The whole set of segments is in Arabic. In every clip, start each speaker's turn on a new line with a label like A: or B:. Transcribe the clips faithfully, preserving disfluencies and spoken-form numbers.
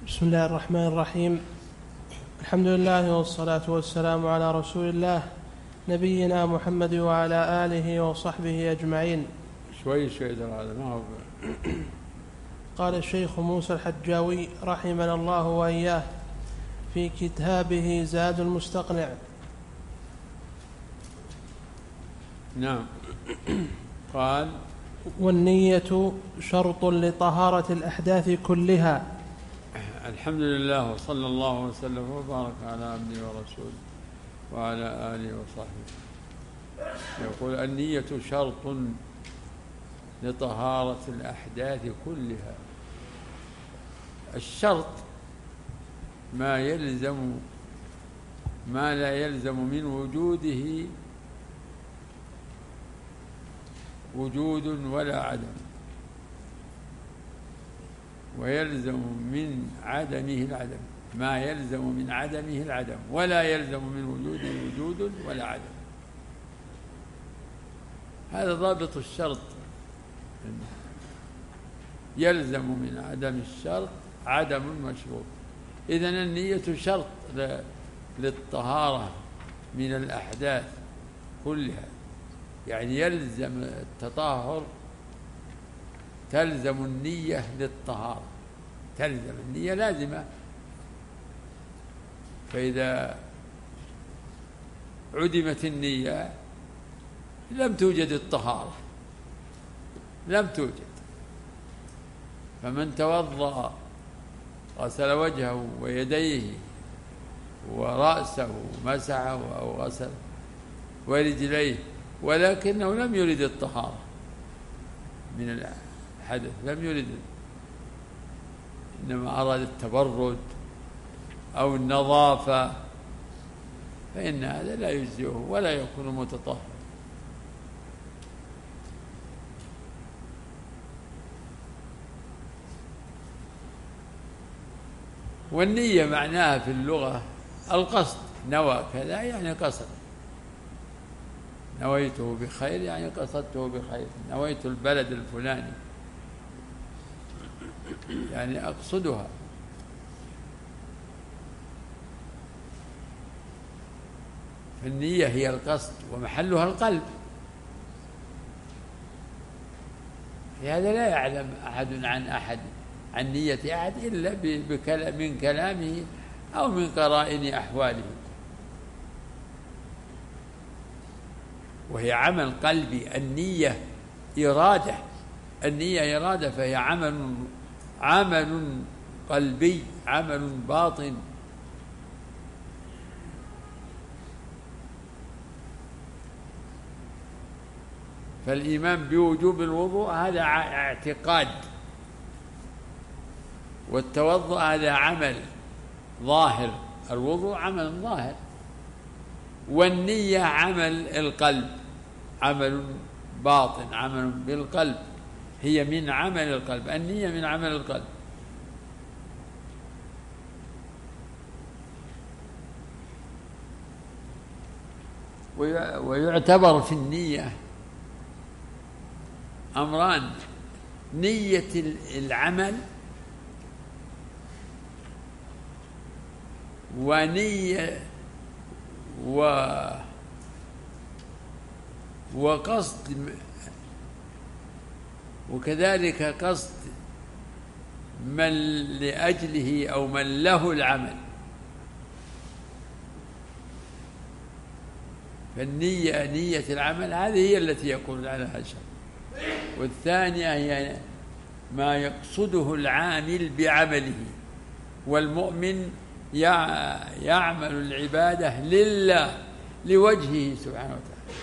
A: بسم الله الرحمن الرحيم. الحمد لله والصلاة والسلام على رسول الله نبينا محمد وعلى آله وصحبه أجمعين.
B: شوي شوي هذا ما هو.
A: قال الشيخ موسى الحجاوي رحمنا الله وإياه في كتابه زاد المستقنع:
B: نعم. قال:
A: والنية شرط لطهارة الأحداث كلها.
B: الحمد لله وصلى الله وسلم وبارك على عبده ورسوله وعلى آله وصحبه. يقول: النية شرط لطهارة الأحداث كلها. الشرط ما يلزم ما لا يلزم من وجوده وجود ولا عدم، ويلزم من عدمه العدم، ما يلزم من عدمه العدم ولا يلزم من وجوده وجود ولا عدم. هذا ضابط الشرط. يلزم من عدم الشرط عدم المشروط. إذن النية شرط للطهارة من الأحداث كلها، يعني يلزم التطهر، تلزم النية للطهارة، تلزم النية لازمة. فإذا عدمت النية لم توجد الطهارة، لم توجد. فمن توضأ غسل وجهه ويديه ورأسه مسحه أو غسل ورجليه ولكنه لم يرد الطهارة من الحدث، لم يرد، إنما أراد التبرد أو النظافة، فإن هذا لا يجزئه ولا يكون متطهر. والنية معناها في اللغة القصد، نوى كذا يعني قصد، نويته بخير يعني قصدته بخير، نويت البلد الفلاني يعني أقصدها. فالنية هي القصد ومحلها القلب. في هذا لا يعلم أحد عن أحد عن نية أحد إلا من كلامه أو من قرائن أحواله. وهي عمل قلبي. النية إرادة، النية إرادة، فهي عمل عمل قلبي، عمل باطن. فالإيمان بوجوب الوضوء هذا اعتقاد، والتوضؤ هذا عمل ظاهر، الوضوء عمل ظاهر، والنية عمل القلب، عمل باطن، عمل بالقلب، هي من عمل القلب، النية من عمل القلب. ويعتبر في النية أمران: نية العمل ونية و وقصد، وكذلك قصد من لأجله أو من له العمل. فالنية نية العمل هذه هي التي يقول عنها الشرع، والثانية هي ما يقصده العامل بعمله. والمؤمن يعمل العبادة لله لوجهه سبحانه وتعالى.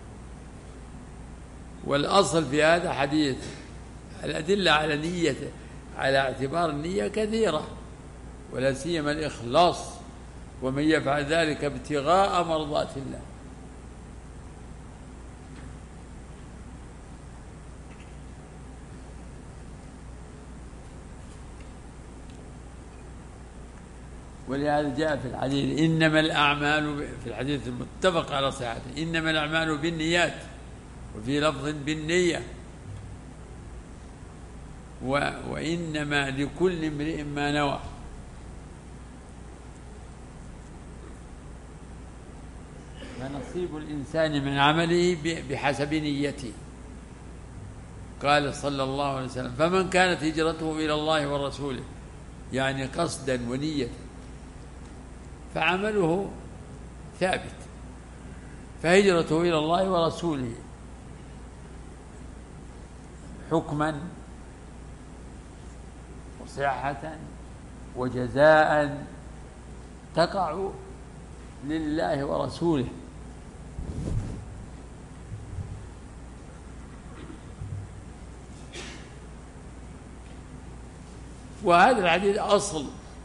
B: والأصل في هذا حديث. الأدلة على نية على اعتبار النية كثيرة، ولا سيما الإخلاص، ومن يفعل ذلك ابتغاء مرضات الله. ولهذا جاء في الحديث: إنما الأعمال، في الحديث المتفق على صحته، إنما الأعمال بالنيات، وفي لفظ بالنية، و وإنما لكل امرئ ما نوى. نصيب الإنسان من عمله بحسب نيته. قال صلى الله عليه وسلم: فمن كانت هجرته إلى الله ورسوله، يعني قصدا ونية، فعمله ثابت، فهجرته إلى الله ورسوله حكما وصحة وجزاء تقع لله ورسوله. وهذا الحديث أصل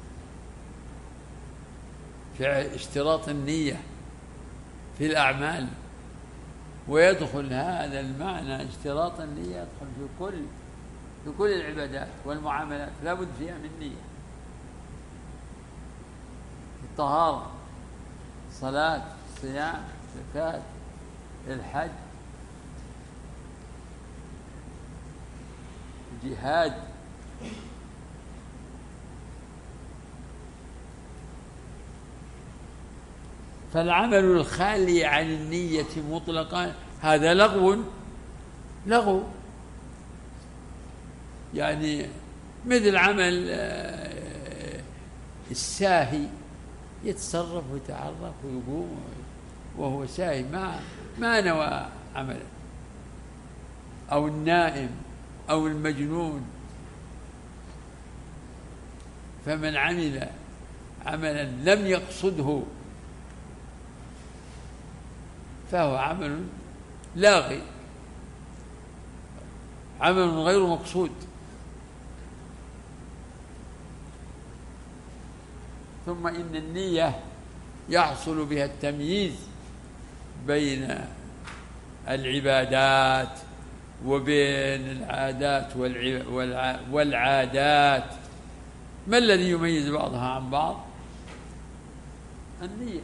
B: في اشتراط النية في الأعمال، ويدخل هذا المعنى اشتراط النية يدخل في كل في كل العبادات والمعاملات، لا بد فيها من نية. الطهارة، صلاة، صيام، زكاة، الحج، جهاد، فالعمل الخالي عن النية مطلقا هذا لغو لغو يعني مثل عمل الساهي، يتصرف ويتعرف ويقوم وهو ساهي ما ما نوى عمله، أو النائم أو المجنون. فمن عمل عملا لم يقصده فهو عمل لاغي، عمل غير مقصود. ثم إن النية يحصل بها التمييز بين العبادات وبين العادات والعادات. ما الذي يميز بعضها عن بعض؟ النية.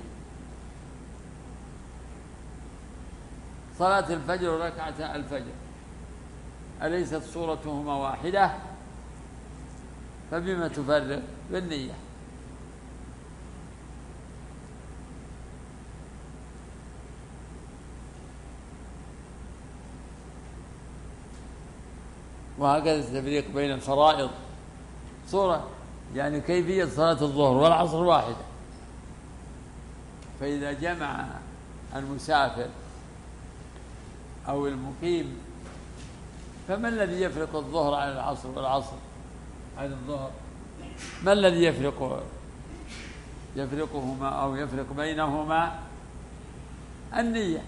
B: صلاة الفجر وركعتا الفجر أليست صورتهما واحدة؟ فبما تفرق؟ بالنية. وهكذا التفريق بين الفرائض صورة، يعني كيفية صلاة الظهر والعصر واحدة، فإذا جمع المسافر أو المقيم فما الذي يفرق الظهر عن العصر والعصر عن الظهر؟ ما الذي يفرق يفرقهما أو يفرق بينهما؟ النية.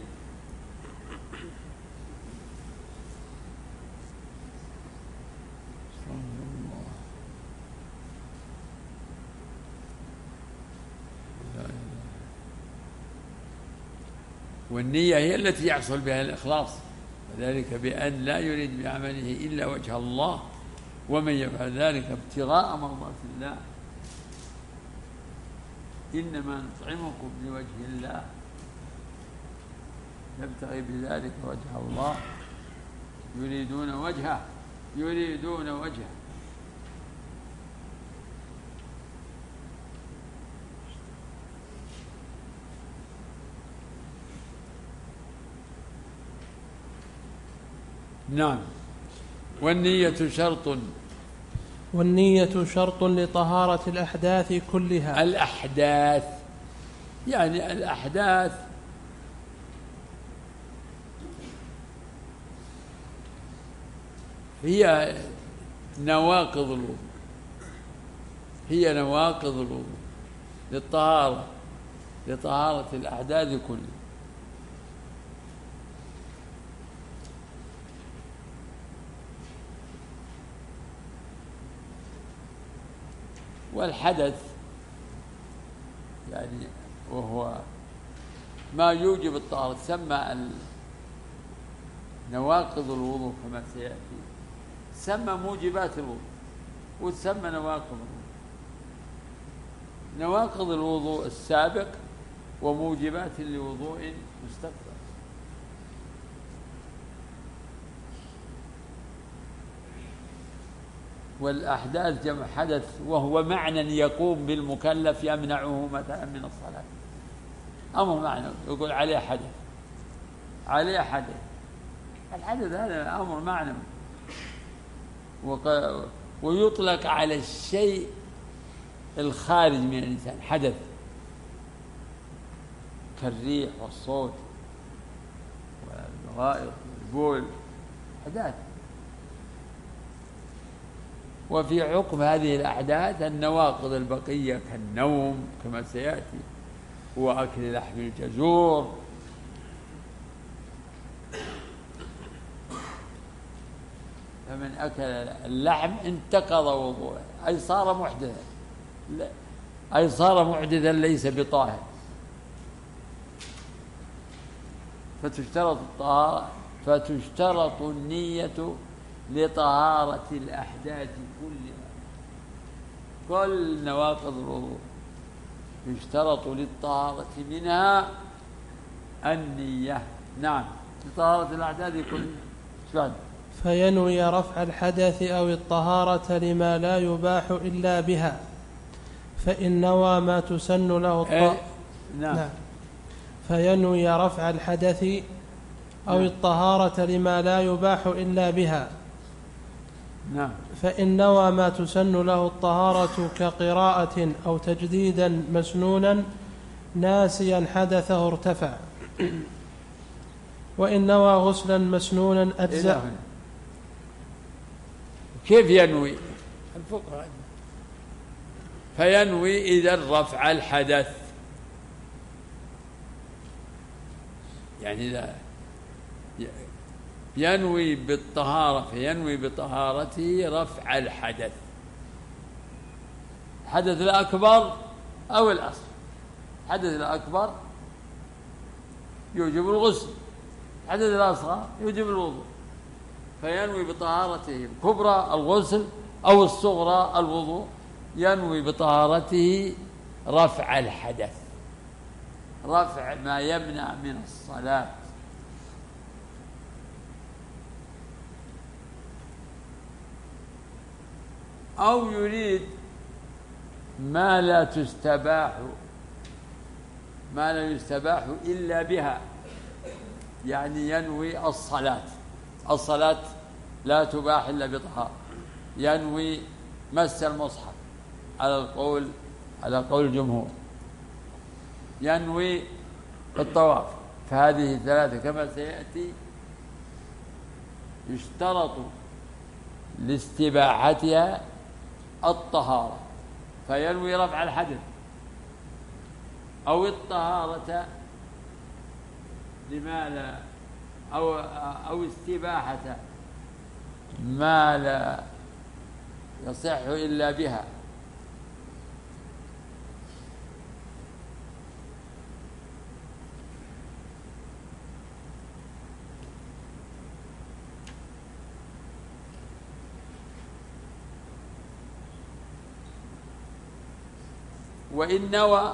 B: والنية هي التي يحصل بها الإخلاص، وذلك بأن لا يريد بعمله إلا وجه الله، ومن يفعل ذلك ابتغاء مرضات الله إنما نطعمكم لوجه الله يبتغي بذلك وجه الله، يريدون وجهه يريدون وجهه. نعم. والنية شرط
A: والنية شرط لطهارة الأحداث كلها.
B: الأحداث يعني الأحداث هي نواقض الوضوء، هي نواقض الوضوء للطهارة لطهارة الأحداث كلها. والحدث يعني وهو ما يوجب الطهارة تسمى نواقض الوضوء كما سيأتي، تسمى موجبات الوضوء وتسمى نواقض الوضوء. نواقض الوضوء السابق وموجبات لوضوء مستقبل. والأحداث جمع حدث، وهو معنى يقوم بالمكلف يمنعه مثلا من الصلاة. أمر معنوي، يقول عليه حدث، عليه حدث. الحدث هذا أمر معنوي، ويطلق على الشيء الخارج من الإنسان حدث، كالريح والصوت والغائط والبول، أحداث. وفي عقب هذه الأحداث النواقض البقية كالنوم كما سيأتي، وأكل لحم الجزور، فمن أكل اللحم انتقض وضوءه، أي صار محدثا، أي صار محدثا ليس بطاهر. فتشترط الطهارة، فتشترط النية لطهارة الأحداث كلها، كل نواقض الوضوء يشترط للطهارة منها النية. نعم، لطهارة الأحداث كلها.
A: فينوي رفع الحدث أو الطهارة لما لا يباح إلا بها، فإن نوى ما تسن له الطهارة.
B: نعم.
A: نعم. فينوي رفع الحدث أو نعم. الطهارة لما لا يباح إلا بها.
B: نعم.
A: فإن نوى ما تسن له الطهارة كقراءة أو تجديدا مسنونا ناسيا حدثه ارتفع، وإن نوى غسلا مسنونا أجزأ.
B: كيف ينوي الفقهاء؟ فينوي إذا رفع الحدث، يعني إذا ينوي بالطهارة فينوي بطهارته رفع الحدث، الحدث الأكبر أو الأصغر. الحدث الأكبر يوجب الغسل، الحدث الأصغر يوجب الوضوء، فينوي بطهارته الكبرى الغسل أو الصغرى الوضوء، ينوي بطهارته رفع الحدث، رفع ما يمنع من الصلاة. أو يريد ما لا تستباح، ما لا يستباح إلا بها، يعني ينوي الصلاة، الصلاة لا تباح إلا بطهارة. ينوي مس المصحف على القول على قول الجمهور، ينوي الطواف، فهذه ثلاثة كما سيأتي يشترط لاستباحتها الطهارة، فينوي رفع الحدث أو الطهارة لما لا أو أو استباحة ما لا يصح إلا بها. وإن نوى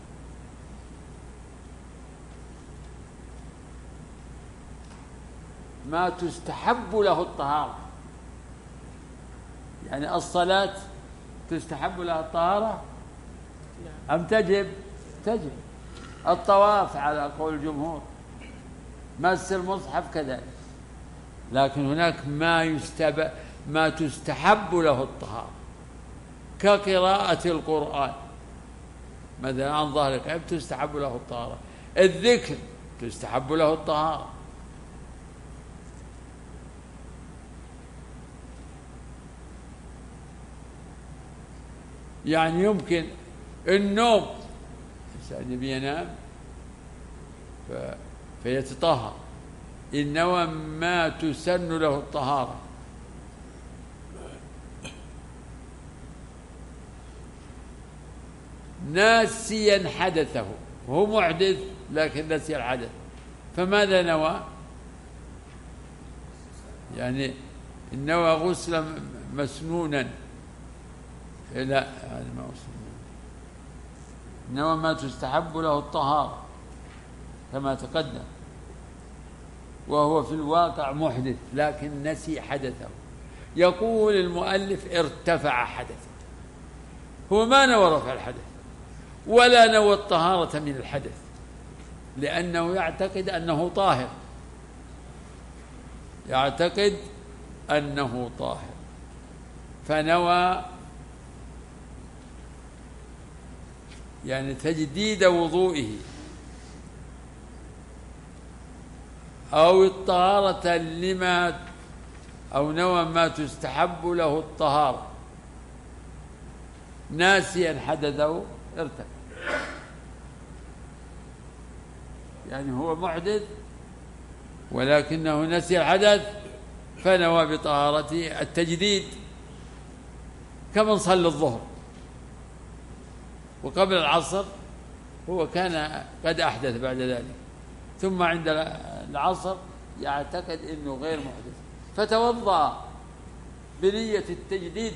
B: ما تستحب له الطهارة، يعني الصلاة تستحب لها الطهارة أم تجب؟ تجب. الطواف على قول الجمهور، مس المصحف كذلك، لكن هناك ما يستب... ما تستحب له الطهارة كقراءة القرآن مثلا عن ظهر قلب تستحب له الطهارة، الذكر تستحب له الطهارة، يعني يمكن النوم، الإنسان يبي ينام ف... فيتطهر، إنما ما تسن له الطهارة. ناسيا حدثه، وهو محدث لكن نسي الحدث، فماذا نوى؟ يعني نوى غسلا مسنونا، لا هذا ما مسنون، نوى ما تستحب له الطهارة كما تقدم، وهو في الواقع محدث لكن نسي حدثه. يقول المؤلف ارتفع حدثه، هو ما نوى رفع الحدث ولا نوى الطهارة من الحدث، لأنه يعتقد أنه طاهر، يعتقد أنه طاهر، فنوى يعني تجديد وضوئه أو الطهارة لما أو نوى ما تستحب له الطهارة ناسيا حدثه ارتكب. يعني هو محدث ولكنه نسي الحدث فنوى بطهارته التجديد، كمن صلى الظهر وقبل العصر هو كان قد أحدث بعد ذلك، ثم عند العصر يعتقد أنه غير محدث فتوضأ بنية التجديد،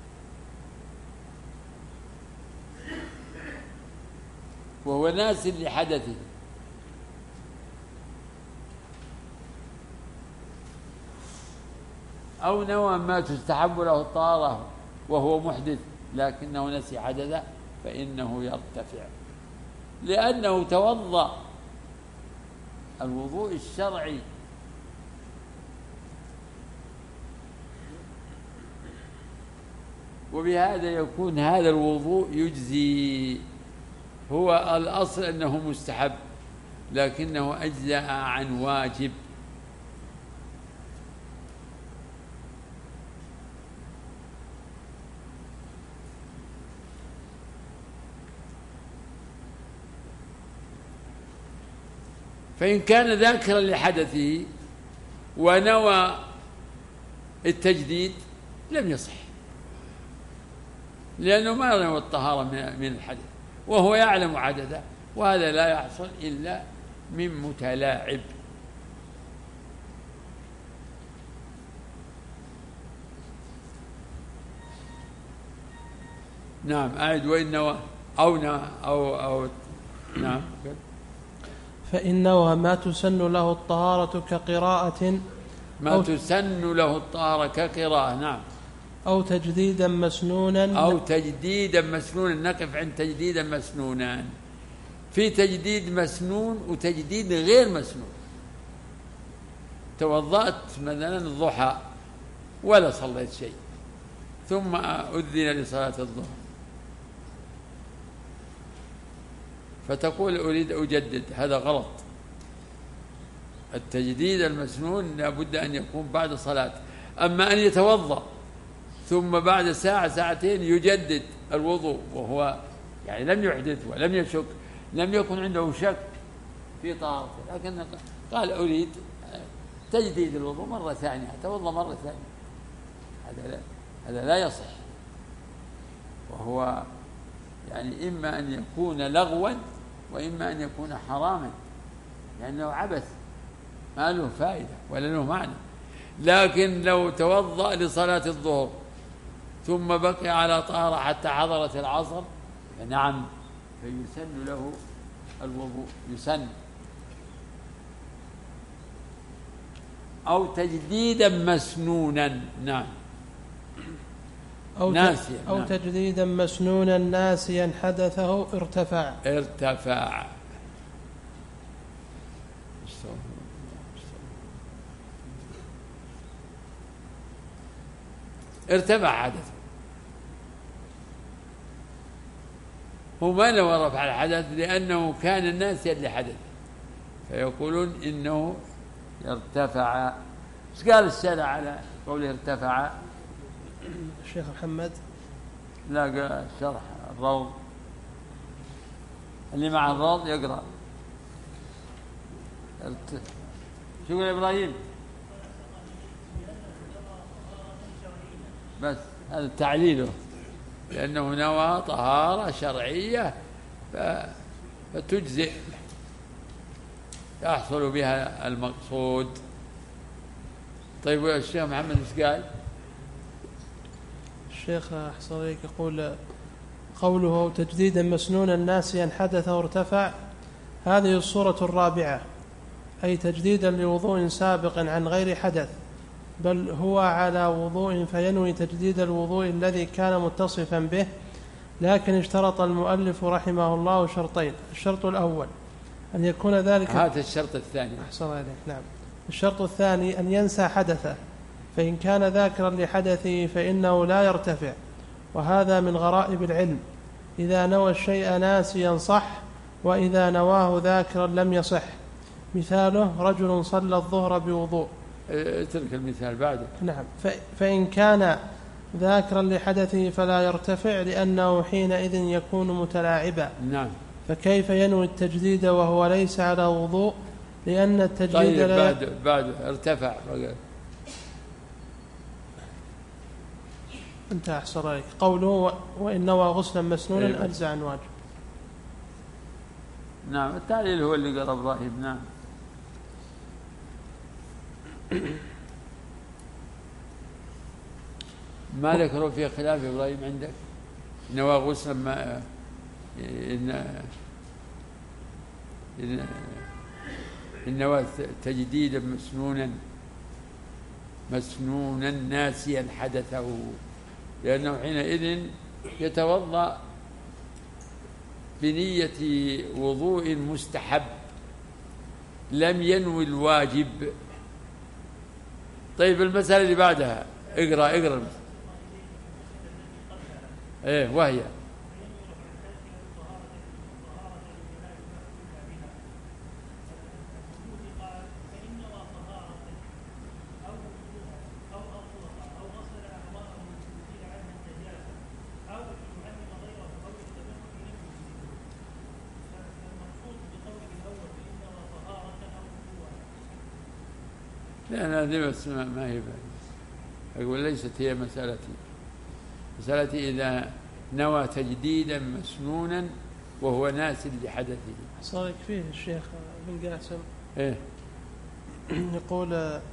B: وهو ناس لحدثه. أو نوى ما تستحب له الطهارة وهو محدث لكنه نسي حدثه فإنه يرتفع، لأنه توضأ الوضوء الشرعي. وبهذا يكون هذا الوضوء يجزي. هو الأصل أنه مستحب لكنه أجزأ عن واجب. فإن كان ذاكرا لحدثه ونوى التجديد لم يصح، لأنه ما نوى الطهارة من الحدث وهو يعلم عدده، وهذا لا يحصل إلا من متلاعب. نعم أعد. وإن نوى أو نوى أو أو نعم
A: فإن نوى ما تسن له الطهارة كقراءة
B: ما أو تسن له الطهارة كقراءة نعم
A: أو تجديدا مسنونا
B: أو تجديدا مسنونا. نقف عند تجديدا مسنونا. في تجديد مسنون وتجديد غير مسنون. توضأت مثلا الضحى ولا صليت شيء ثم أذن لصلاة الظهر فتقول أريد أجدد، هذا غلط. التجديد المسنون لابد أن يكون بعد صلاة. أما أن يتوضأ ثم بعد ساعة ساعتين يجدد الوضوء وهو يعني لم يحدث ولم يشك، لم يكن عنده شك في طهارته، لكن قال أريد تجديد الوضوء مرة ثانية، أتوضأ مرة ثانية، هذا لا, هذا لا يصح. وهو يعني إما أن يكون لغوا وإما أن يكون حراما، لأنه عبث ما له فائدة ولا له معنى. لكن لو توضأ لصلاة الظهر ثم بقي على طهارة حتى حضرت العصر فنعم فيسن له الوضوء، يسن. أو تجديدا مسنونا نعم
A: أو,
B: ناسيا
A: أو
B: نعم.
A: تجديدا مسنونا ناسيا حدثه ارتفع
B: ارتفع ارتفع حدثه. هو ما نوى رفع الحدث لأنه كان ناسيا لحدث، فيقولون إنه يرتفع. ايش قال الشارع على قوله ارتفع؟
A: الشيخ محمد
B: لا قال شرح الروض، اللي مع الروض يقرأ ارت... شو يقول إبراهيم؟ بس هذا تعليله، لأنه نوى طهارة شرعية ف... فتجزئ يحصل بها المقصود. طيب الشيخ محمد ايش قال؟
A: الشيخ أحسن عليك يقول قوله تجديدا مسنونا ناسيا حدثه ارتفع، هذه الصورة الرابعة، أي تجديدا لوضوء سابق عن غير حدث، بل هو على وضوء فينوي تجديد الوضوء الذي كان متصفا به. لكن اشترط المؤلف رحمه الله شرطين: الشرط الأول أن يكون ذلك
B: هذا الشرط الثاني.
A: أحسن عليك. نعم. الشرط الثاني أن ينسى حدثه، فإن كان ذاكرا لحدثه فإنه لا يرتفع، وهذا من غرائب العلم. إذا نوى الشيء ناسيا صح، وإذا نواه ذاكرا لم يصح. مثاله رجل صلى الظهر بوضوء.
B: اترك المثال بعده.
A: نعم. فإن كان ذاكرا لحدثه فلا يرتفع، لأنه حينئذ يكون متلاعبا.
B: نعم.
A: فكيف ينوي التجديد وهو ليس على وضوء؟ لأن التجديد
B: طيب
A: لا
B: بعد بعد ارتفع.
A: انت أحسن عليك. قوله وإن نوى غسلا مسنونا
B: أيوة.
A: أجزى عن واجب.
B: نعم. التعليل هو اللي قال إبراهيم. نعم. ما ذكروا في خلاف إبراهيم عندك؟ نوى غسلا ما إن إن إن نوى تجديدا مسنونا مسنونا ناسيا حدثه، لأنه حينئذ يتوضأ بنية وضوء مستحب لم ينوي الواجب. طيب المسألة اللي بعدها اقرأ اقرأ. ايه وهي لأن هذه بس ما هي أقول ليست هي مسألتي. مسألتي إذا نوى تجديدا مسنونا وهو ناس لحدثه.
A: صار فيه الشيخ بن قاسم
B: إيه؟
A: يقول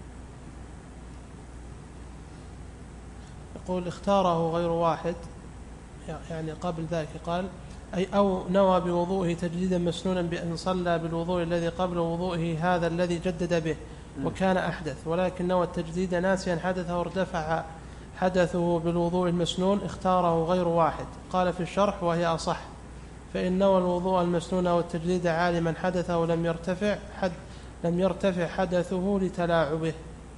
A: يقول اختاره غير واحد، يعني قبل ذلك قال أي أو نوى بوضوءه تجديدا مسنونا بأن صلى بالوضوء الذي قبل وضوءه هذا الذي جدد به وكان أحدث، ولكن نوى التجديد ناسيا حدثه وارتفع حدثه بالوضوء المسنون، اختاره غير واحد. قال في الشرح وهي أصح، فإن نوى الوضوء المسنون والتجديد عالما حدثه ولم يرتفع حد لم يرتفع حدثه لتلاعبه.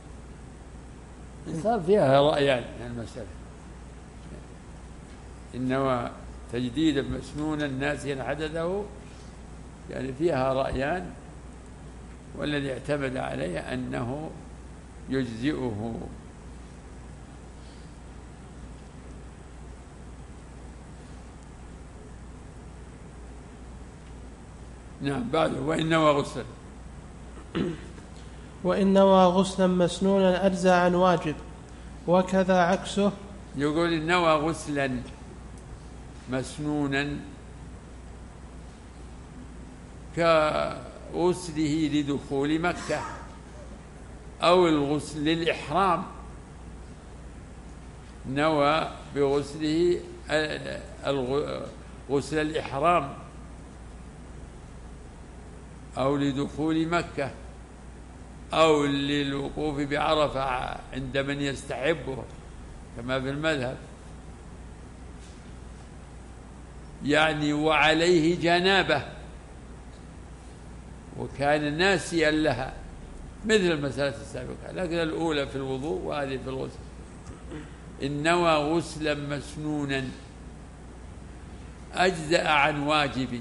B: صار فيها رأيان المسألة. إن نوى تجديدا مسنونا ناسيا حدثه يعني فيها رأيان، والذي اعتمد عليه أنه يجزئه. نعم. بعده وإن نوى غسلا
A: وإن نوى غسلا مسنونا أجزى عن واجب، وكذا عكسه.
B: يقول إن نوى غسلا مسنونا كغسله لدخول مكة أو الغسل للإحرام، نوى بغسله غسل الإحرام أو لدخول مكة أو للوقوف بعرفة عند من يستحبه كما في المذهب، يعني وعليه جنابه وكان ناسيا لها مثل المسألة السابقة، لكن الأولى في الوضوء وهذه في الغسل. إن نوى غسلا مسنونا أجزأ عن واجب،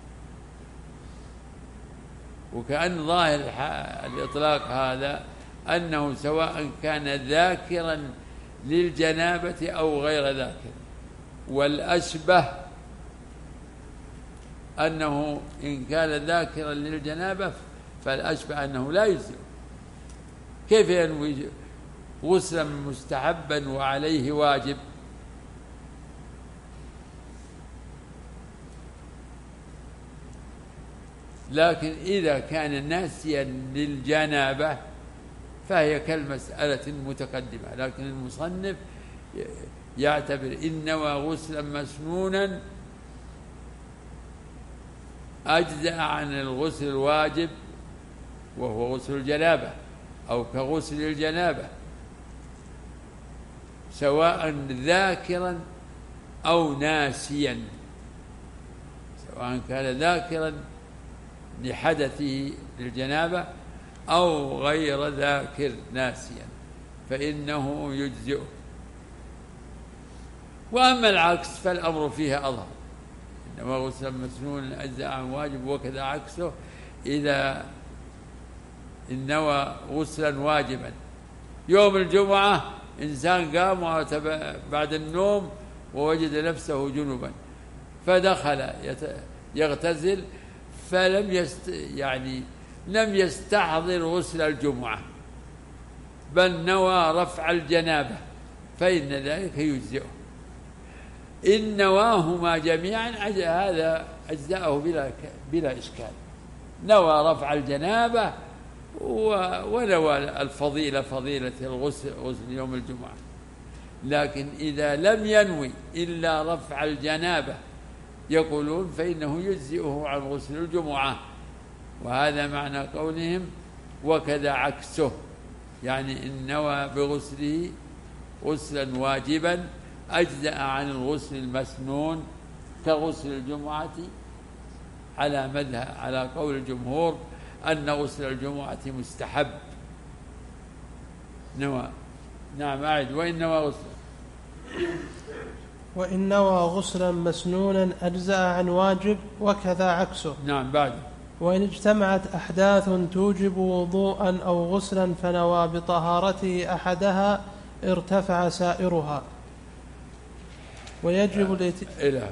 B: وكأن ظاهر الإطلاق هذا أنه سواء كان ذاكرا للجنابة أو غير ذاكر، والأشبه أنه إن كان ذاكرا للجنابة فالأشبه أنه لا يجزئ. كيف ينوي غسلا مستحبا وعليه واجب؟ لكن إذا كان ناسيا للجنابة فهي كالمسألة المتقدمة، لكن المصنف يعتبر إن نوى غسلا مسنونا أجزأ عن الغسل الواجب وهو غسل الجنابة أو كغسل الجنابة، سواء ذاكرا أو ناسيا، سواء كان ذاكرا لحدثه للجنابة أو غير ذاكر ناسيا فإنه يجزئه. وأما العكس فالأمر فيها أظهر، إنما غسل مسنون أجزاء عن واجب، وكذا عكسه إذا نوى غسلا واجبا. يوم الجمعة إنسان قام بعد النوم ووجد نفسه جنبا فدخل يغتسل فلم يست يعني لم يستحضر غسل الجمعة بل نوى رفع الجنابة فإن ذلك يجزئه. إن نواهما جميعا هذا أجزاءه بلا بلا إشكال، نوى رفع الجنابة ونوى الفضيلة فضيلة الغسل غسل يوم الجمعة. لكن إذا لم ينوي إلا رفع الجنابة يقولون فإنه يجزئه عن غسل الجمعة، وهذا معنى قولهم وكذا عكسه، يعني إن نوى بغسله غسلا واجبا أجزأ عن الغسل المسنون كغسل الجمعة، على مذهب على قول الجمهور أن غسل الجمعة مستحب. نوى نعم أعد وإن نوى غسلا
A: وإن نوى غسلا مسنونا أجزأ عن واجب وكذا عكسه.
B: نعم بعد.
A: وإن اجتمعت أحداث توجب وضوءا أو غسلا فنوى بطهارته أحدها ارتفع سائرها. ويجب الات...
B: إله إله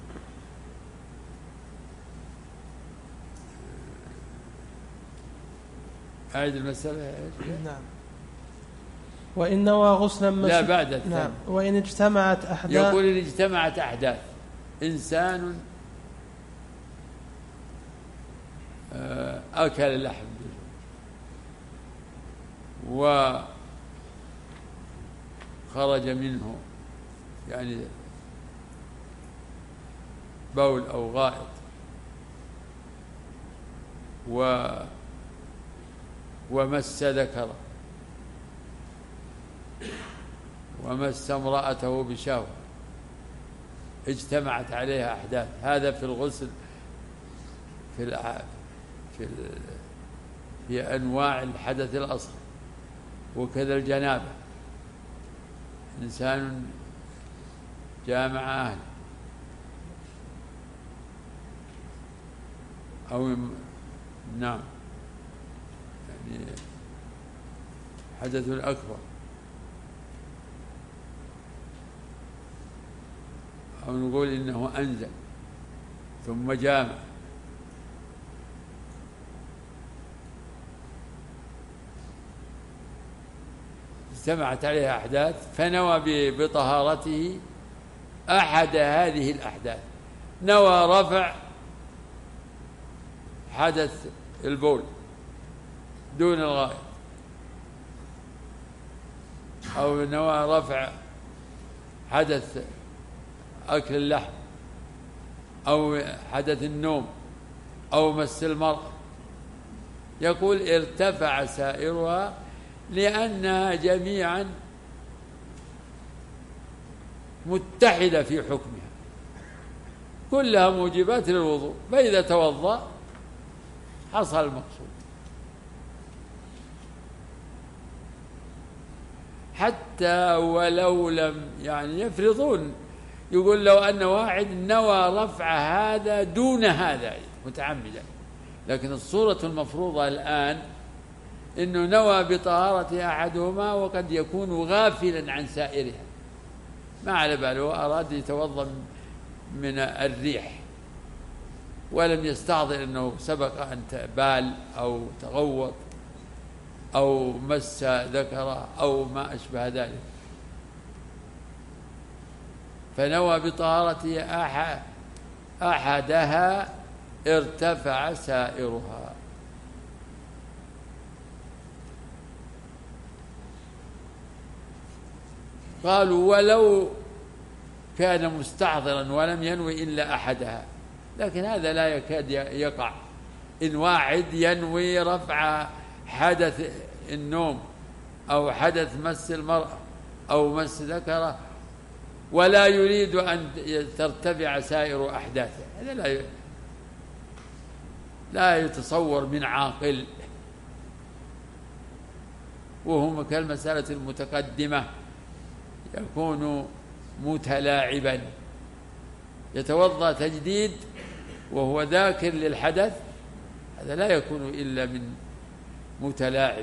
B: أعد المسألة.
A: نعم. وإن نوى غسلا مسنونا
B: لا بعد الثاني.
A: نعم. وإن اجتمعت أحداث
B: يقول إن اجتمعت أحداث إنسان أكل اللحم وخرج منه يعني بول أو غائط و ومس ذكره ومس امرأته بشهوة اجتمعت عليها أحداث، هذا في الغسل في الأ... في, ال... في أنواع الحدث الأصغر. وكذا الجنابة، إنسان جامع أهله أو نعم يعني حدث أكبر أو نقول إنه أنزل ثم جامع اجتمعت عليها أحداث فنوى بطهارته أحد هذه الأحداث. نوى رفع حدث البول دون الغائط، أو نوى رفع حدث أكل اللحم، أو حدث النوم، أو مس المرأة، يقول ارتفع سائرها لأنها جميعا متحدة في حكمها، كلها موجبات للوضوء، فإذا توضأ حصل المقصود. حتى ولو لم يعني يفرضون، يقول لو أن واحد نوى رفع هذا دون هذا متعمدا، لكن الصورة المفروضة الآن إنه نوى بطهارة أحدهما وقد يكون غافلا عن سائرها، ما على باله، أراد يتوضأ من الريح ولم يستحضر أنه سبق أن بال أو تغوط أو مس ذكره أو ما أشبه ذلك، فنوى بطهارة أحدها ارتفع سائرها. قالوا ولو كان مستحضرا ولم ينوي إلا أحدها، لكن هذا لا يكاد يقع. إن واحد ينوي رفع حدث النوم أو حدث مس المرأة أو مس ذكره ولا يريد أن ترتفع سائر أحداثه، هذا لا ي... لا يتصور من عاقل، وهو كالمسألة المتقدمة يكون متلاعبا، يتوضأ تجديد وهو ذاكر للحدث، هذا لا يكون إلا من متلاعب.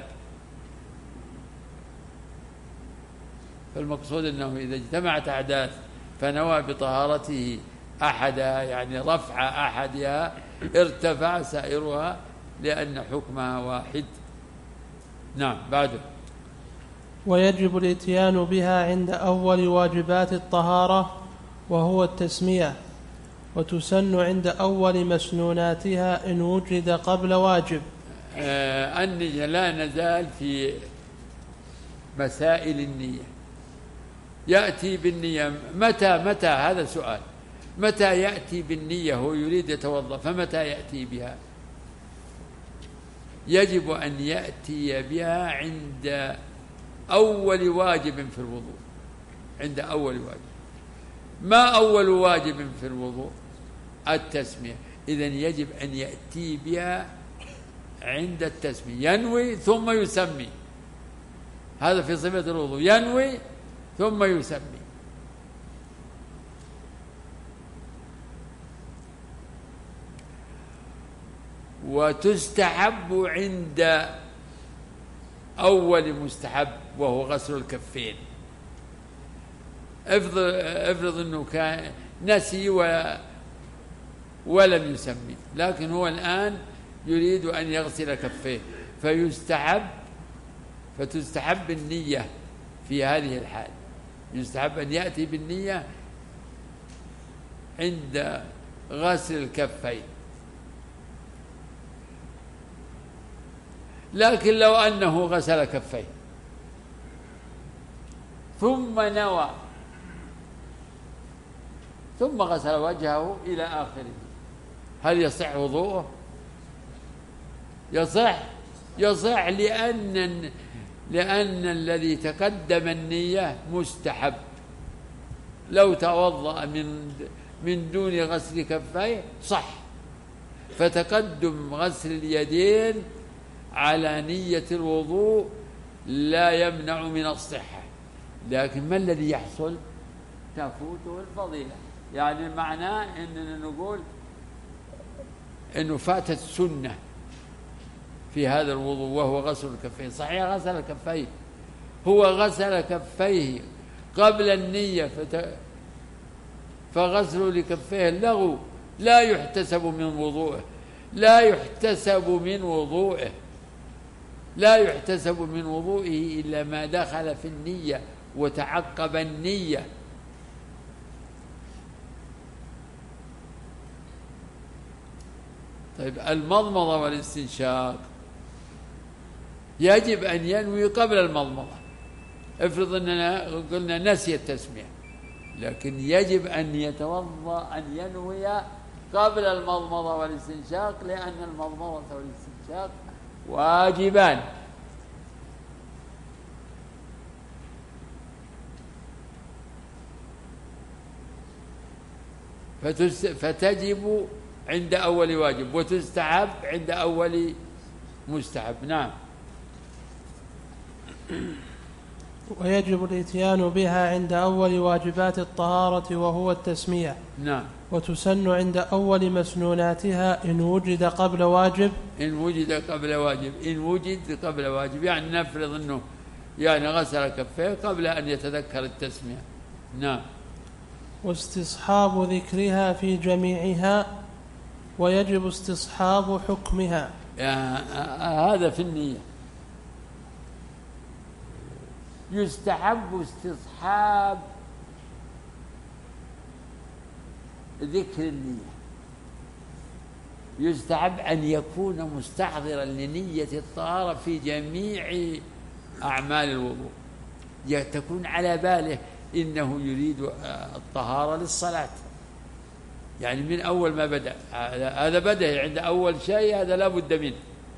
B: فالمقصود أنه إذا اجتمعت أحداث فنوى بطهارته أحدها، يعني رفع أحدها، ارتفع سائرها لأن حكمها واحد. نعم. بعده:
A: ويجب الإتيان بها عند أول واجبات الطهارة وهو التسمية، وتسن عند أول مسنوناتها إن وجد قبل واجب.
B: آه النية، لا نزال في مسائل النية. يأتي بالنية متى متى هذا سؤال، متى يأتي بالنية؟ هو يريد يتوضأ، فمتى يأتي بها؟ يجب أن يأتي بها عند أول واجب في الوضوء، عند أول واجب. ما أول واجب في الوضوء؟ التسمية. إذن يجب أن يأتي بها عند التسمية، ينوي ثم يسمي. هذا في صفة الوضوء، ينوي ثم يسمي. وتستحب عند أول مستحب وهو غسل الكفين. افرض افرض انه كان نسي و ولم يسمي، لكن هو الآن يريد أن يغسل كفيه، فيستحب فتستحب النية في هذه الحال. يستحب أن يأتي بالنية عند غسل الكفين. لكن لو أنه غسل كفيه ثم نوى ثم غسل وجهه إلى آخره، هل يصح وضوءه؟ يصح يصح لأن لأن الذي تقدم النية مستحب. لو توضأ من من دون غسل كفيه صح، فتقدم غسل اليدين على نية الوضوء لا يمنع من الصحة. لكن ما الذي يحصل؟ تفوته الفضيلة. يعني معناه أننا نقول أنه فاتت سنة في هذا الوضوء وهو غسل الكفين. صحيح غسل كفيه، هو غسل كفيه قبل النية فت... فغسل لكفيه لغو، لا يحتسب من وضوءه، لا يحتسب من وضوءه لا يحتسب من وضوئه إلا ما دخل في النية وتعقب النية. طيب، المضمضة والاستنشاق يجب أن ينوي قبل المضمضة. افرض أننا قلنا نسي التسمية، لكن يجب أن يتوضأ، أن ينوي قبل المضمضة والاستنشاق، لأن المضمضة والاستنشاق واجبان. فتجب عند أول واجب وتستحب عند أول مستحب. نعم.
A: ويجب الإتيان بها عند أول واجبات الطهارة وهو التسمية.
B: نعم.
A: وتسن عند أول مسنوناتها إن وجد قبل واجب.
B: إن وجد قبل واجب إن وجد قبل واجب يعني نفرض أنه يعني غسل كفيه قبل أن يتذكر التسمية. نعم.
A: واستصحاب ذكرها في جميعها، ويجب استصحاب حكمها.
B: هذا في النية. يستحب استصحاب ذكر النية، يستحب أن يكون مستحضرا لنية الطهارة في جميع أعمال الوضوء، تكون على باله إنه يريد الطهارة للصلاة، يعني من أول ما بدأ. هذا بدأ عند أول شيء، هذا لا بد منه.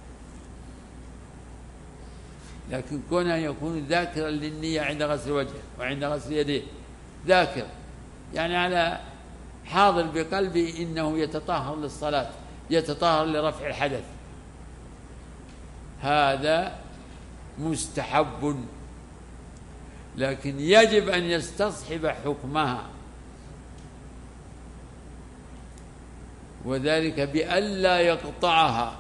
B: لكن كونه يكون ذاكرا للنية عند غسل وجهه وعند غسل يديه، ذاكر يعني على حاضر بقلبه إنه يتطهر للصلاة، يتطهر لرفع الحدث، هذا مستحب، لكن يجب أن يستصحب حكمها، وذلك بألا يقطعها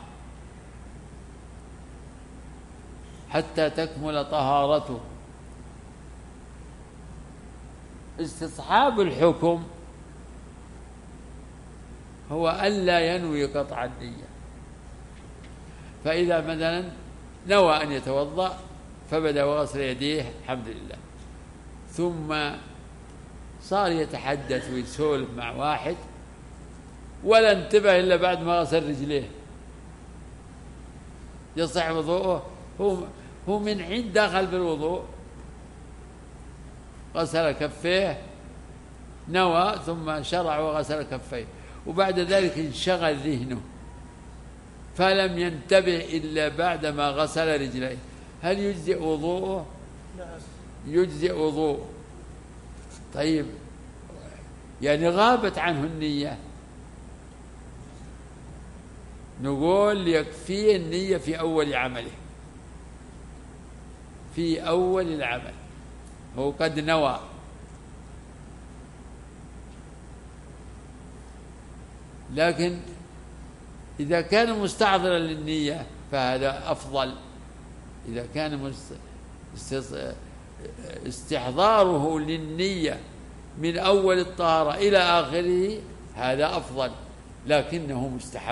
B: حتى تكمل طهارته. استصحاب الحكم هو ألا ينوي قطع النية. فإذا مثلا نوى أن يتوضأ فبدأ وغسل يديه الحمد لله، ثم صار يتحدث ويسولف مع واحد ولا انتبه إلا بعد ما غسل رجليه، يصح وضوءه؟ هو هو من حين دخل بالوضوء غسل كفيه، نوى ثم شرع وغسل كفيه، وبعد ذلك انشغل ذهنه فلم ينتبه إلا بعد ما غسل رجليه، هل يجزئ وضوءه؟ يجزئ وضوءه. طيب يعني غابت عنه النية، نقول يكفيه النية في أول عمله، في أول العمل هو قد نوى، لكن إذا كان مستحضرا للنية فهذا أفضل. إذا كان استحضاره للنية من أول الطهارة إلى آخره هذا أفضل، لكنه مستحب.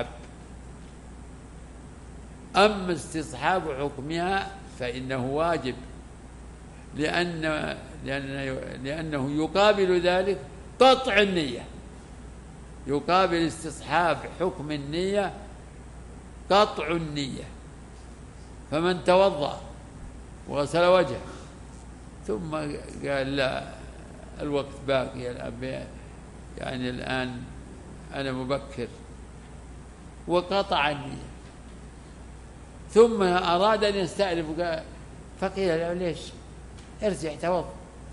B: أما استصحاب حكمها فإنه واجب، لأن لأن لأنه يقابل ذلك قطع النية، يقابل استصحاب حكم النية قطع النية. فمن توضأ وغسل وجهه ثم قال لا الوقت باقي، يعني الآن أنا مبكر، وقطع النية، ثم أراد أن يستأنف فقيل له ليش؟ ارجع توضأ.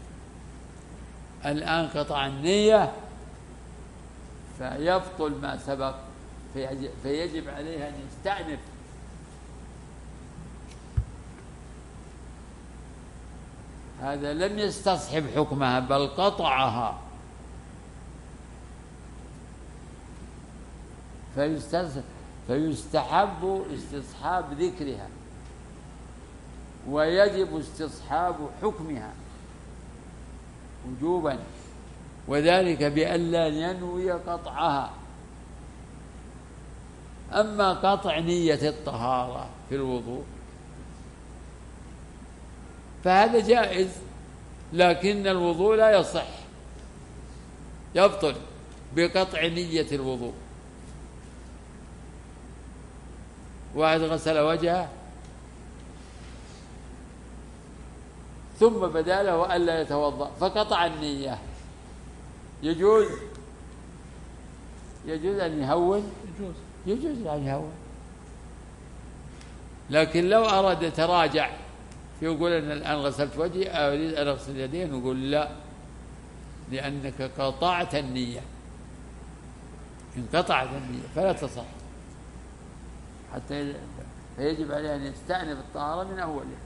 B: الآن قطع النية فيبطل ما سبق، فيجب عليه أن يستأنف. هذا لم يستصحب حكمها بل قطعها، فيستحب استصحاب ذكرها ويجب استصحاب حكمها وجوبا، وذلك بألا ينوي قطعها. أما قطع نية الطهارة في الوضوء فهذا جائز، لكن الوضوء لا يصح، يبطل بقطع نية الوضوء. واحد غسل وجهه ثم بدا له ألا يتوضأ فقطع النية، يجوز يجوز أن يهون،
A: يجوز
B: يجوز أن يهون. لكن لو أراد يتراجع يقول أن الآن غسلت وجهي أريد أن أغسل يدي، نقول لا، لأنك قطعت النية. إن قطعت النية فلا تصح، حتى فيجب عليه أن يستأنف الطهارة من أولها.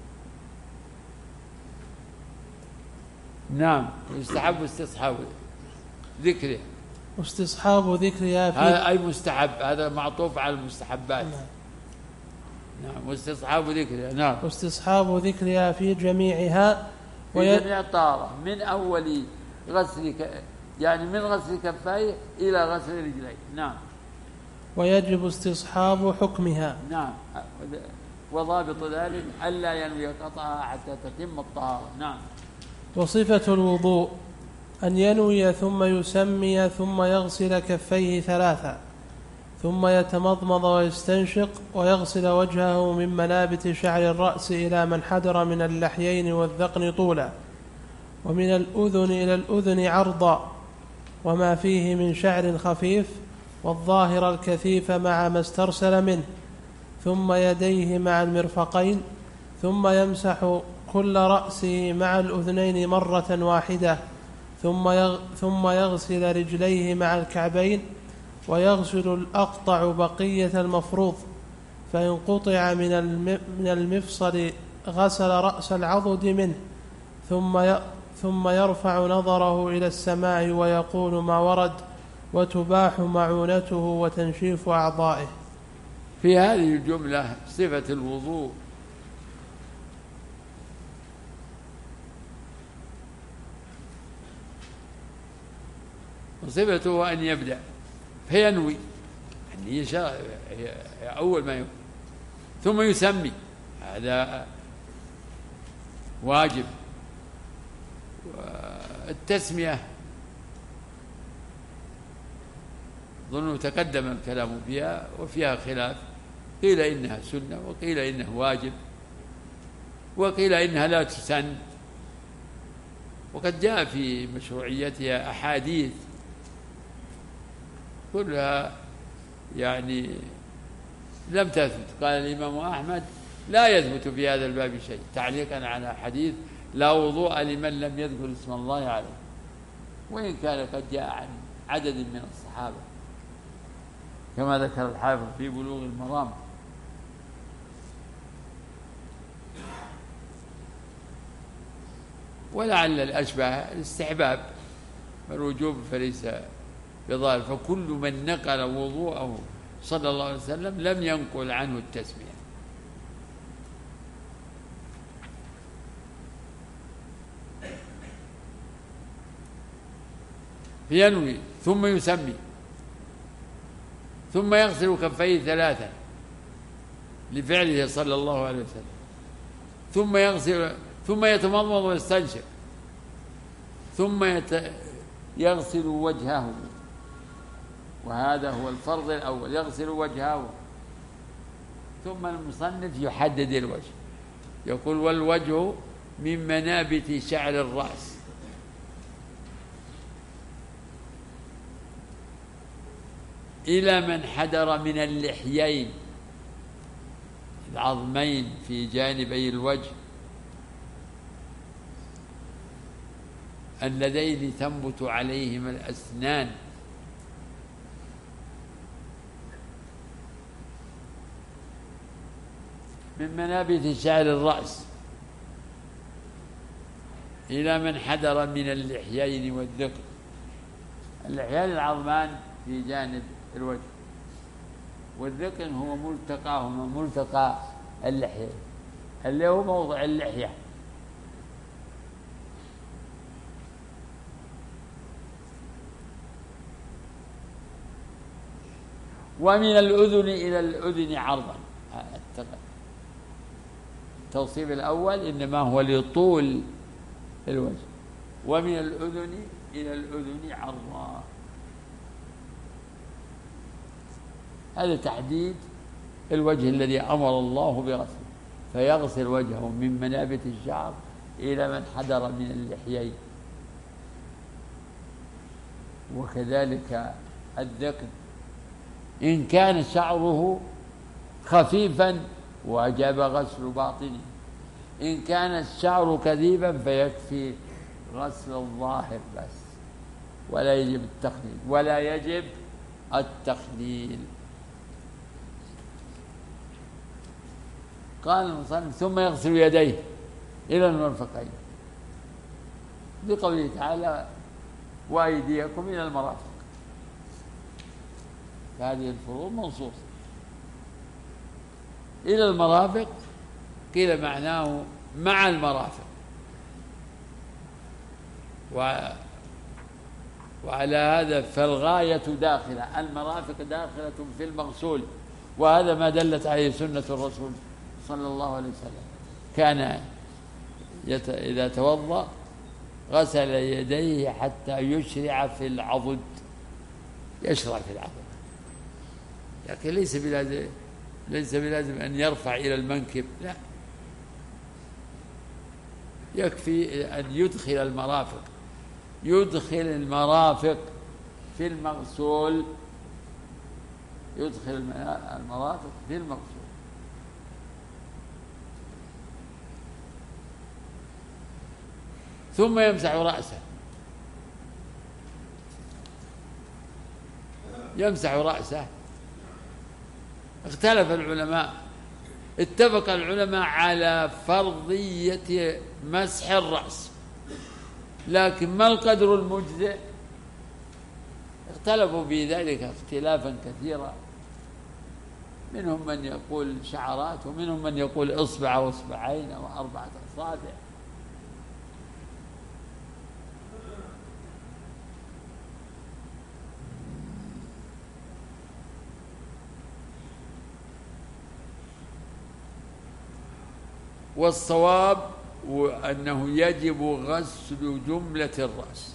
B: نعم. يستحب استصحاب ذكرها،
A: واستصحاب ذكرها في
B: هذا أي مستحب، هذا معطوف على المستحبات. نعم. نعم. واستصحاب ذكرها. نعم.
A: واستصحاب ذكرها في جميعها،
B: في وي... جميع الطهارة، من أول غسل ك... يعني من غسل كفيه إلى غسل رجليه. نعم.
A: ويجب استصحاب حكمها.
B: نعم. وضابط ذلك ألا ينوي قطعها حتى تتم الطهارة. نعم.
A: وصفة الوضوء أن ينوي ثم يسمي ثم يغسل كفيه ثلاثا، ثم يتمضمض ويستنشق ويغسل وجهه من منابت شعر الرأس إلى من حدر من اللحيين والذقن طولا، ومن الأذن إلى الأذن عرضا، وما فيه من شعر خفيف، والظاهر الكثيف مع ما استرسل منه، ثم يديه مع المرفقين، ثم يمسح كل رأسه مع الأذنين مرة واحدة، ثم ثم يغسل رجليه مع الكعبين، ويغسل الأقطع بقية المفروض، فإن قطع من المفصل غسل رأس العضد منه، ثم ثم يرفع نظره إلى السماء ويقول ما ورد، وتباح معونته وتنشيف أعضائه.
B: في هذه الجملة صفة الوضوء وصفته أن يبدأ فينوي، النية هي أول ما يقول، ثم يسمي، هذا واجب. التسمية ظنوا تقدم الكلام فيها وفيها خلاف، قيل إنها سنة وقيل إنه واجب وقيل إنها لا تسن، وقد جاء في مشروعيتها أحاديث كلها يعني لم تثبت. قال الإمام أحمد لا يثبت في هذا الباب شيء، تعليقا على حديث لا وضوء لمن لم يذكر اسم الله عليه، وإن كان قد جاء عن عدد من الصحابة كما ذكر الحافظ في بلوغ المرام. ولعل الأشبه الاستحباب، الوجوب فليس بظاهر، فكل من نقل وضوءه صلى الله عليه وسلم لم ينقل عنه التسمية. ينوي ثم يسمي ثم يغسل كفيه ثلاثا لفعله صلى الله عليه وسلم، ثم يغسل ثم يتمضمض ويستنشق، ثم يت... يغسل وجهه، وهذا هو الفرض الأول، يغسل وجهه. ثم المصنف يحدد الوجه، يقول والوجه من منابت شعر الرأس، إلى من حدر من اللحيين العظمين في جانبي الوجه اللذين تنبت عليهما الأسنان، من منابت شعر الرأس إلى من حدر من اللحيين والذقن. اللحيان العظمان في جانب الوجه، والذقن هو ملتقاهما، ملتقى اللحية اللي هو موضع اللحية. ومن الأذن إلى الأذن عرضا، التوصيف الأول إنما هو لطول الوجه، ومن الأذن إلى الأذن عرضا، هذا تحديد الوجه الذي أمر الله بغسله، فيغسل وجهه من منابت الشعر إلى من حدر من اللحيين، وكذلك الذقن إن كان شعره خفيفا وجب غسل باطنه، إن كان الشعر كثيفا فيكفي غسل الظاهر بس، ولا يجب التخليل ولا يجب التخليل. قال المصنف ثم يغسل يديه إلى المرفقين، بقوله تعالى وأيديكم إلى المرافق، هذه الفروض منصوصة. إلى المرافق قيل معناه مع المرافق، و... وعلى هذا فالغاية داخلة، المرافق داخلة في المغسول، وهذا ما دلت عليه سنة الرسول صلى الله عليه وسلم، كان يت... إذا توضأ غسل يديه حتى يشرع في العضد، يشرع في العضد، لكن ليس بلازم ليس بلازم أن يرفع إلى المنكب، لا، يكفي أن يدخل المرافق يدخل المرافق في المغسول، يدخل المرافق في المغسول. ثم يمسح رأسه يمسح رأسه. اختلف العلماء، اتفق العلماء على فرضية مسح الرأس، لكن ما القدر المجزئ؟ اختلفوا في ذلك اختلافا كثيرا، منهم من يقول شعرات، ومنهم من يقول إصبع أو إصبعين أو أربعة أصابع. والصواب أنه يجب غسل جملة الرأس،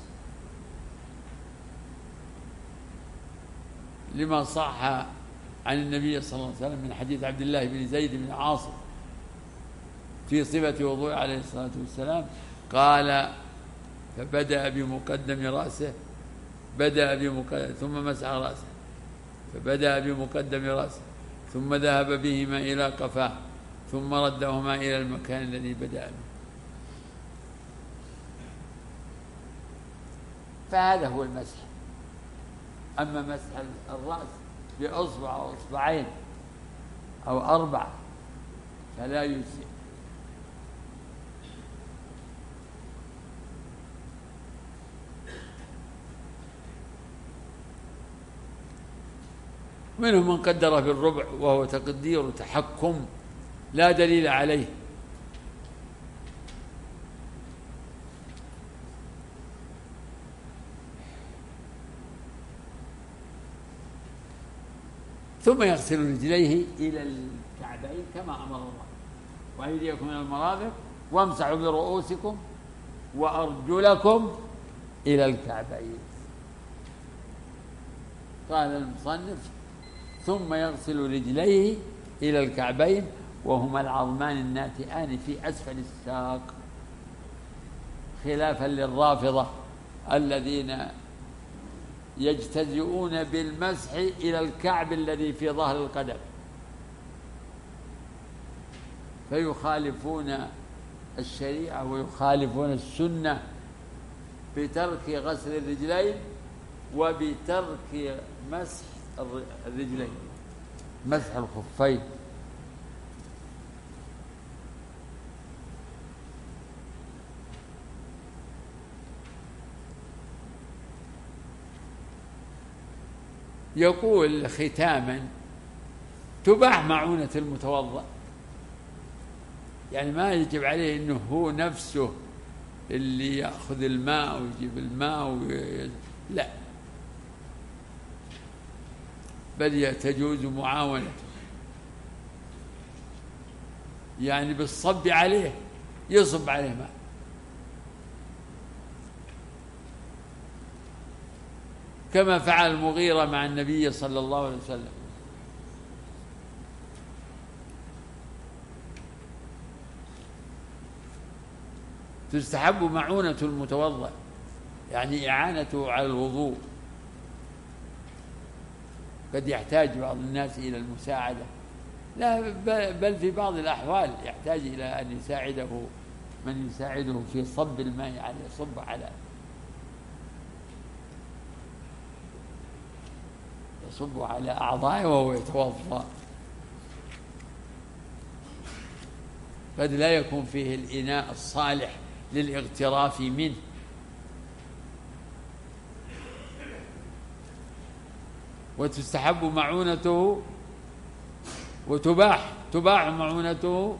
B: لما صح عن النبي صلى الله عليه وسلم من حديث عبد الله بن زيد بن عاصم في صفة وضوء عليه الصلاة والسلام، قال: فبدأ بمقدم رأسه، بدأ بمقدم ثم مسح رأسه، فبدأ بمقدم رأسه ثم ذهب بهما إلى قفاه ثم ردهما إلى المكان الذي بدأ به. فهذا هو المسح. أما مسح الرأس بأصبع أو أصبعين أو أربعة فلا يجزئ. منهم من قدر في الربع، وهو تقدير تحكم لا دليل عليه. ثم يغسل رجليه إلى الكعبين كما أمر الله، وأيديكم إلى المرافق وامسحوا برؤوسكم وأرجلكم إلى الكعبين. قال المصنف: ثم يغسل رجليه إلى الكعبين وهما العظمان الناتئان في أسفل الساق، خلافا للرافضة الذين يجتزئون بالمسح إلى الكعب الذي في ظهر القدم، فيخالفون الشريعة ويخالفون السنة بترك غسل الرجلين وبترك مسح الرجلين، مسح الخفين. يقول ختاما: تباح معونة المتوضأ، يعني ما يجب عليه أنه هو نفسه اللي يأخذ الماء ويجيب الماء وي... لا، بل تجوز معاونته، يعني بالصب عليه، يصب عليه ماء. كما فعل المغيرة مع النبي صلى الله عليه وسلم. تستحب معونة المتوضأ، يعني إعانته على الوضوء. قد يحتاج بعض الناس إلى المساعدة، لا بل في بعض الأحوال يحتاج إلى أن يساعده من يساعده في صب الماء، يعني يصب على يصب على أعضائه وهو يتوضأ. قد لا يكون فيه الإناء الصالح للاغتراف منه، وتستحب معونته وتباح تباح معونته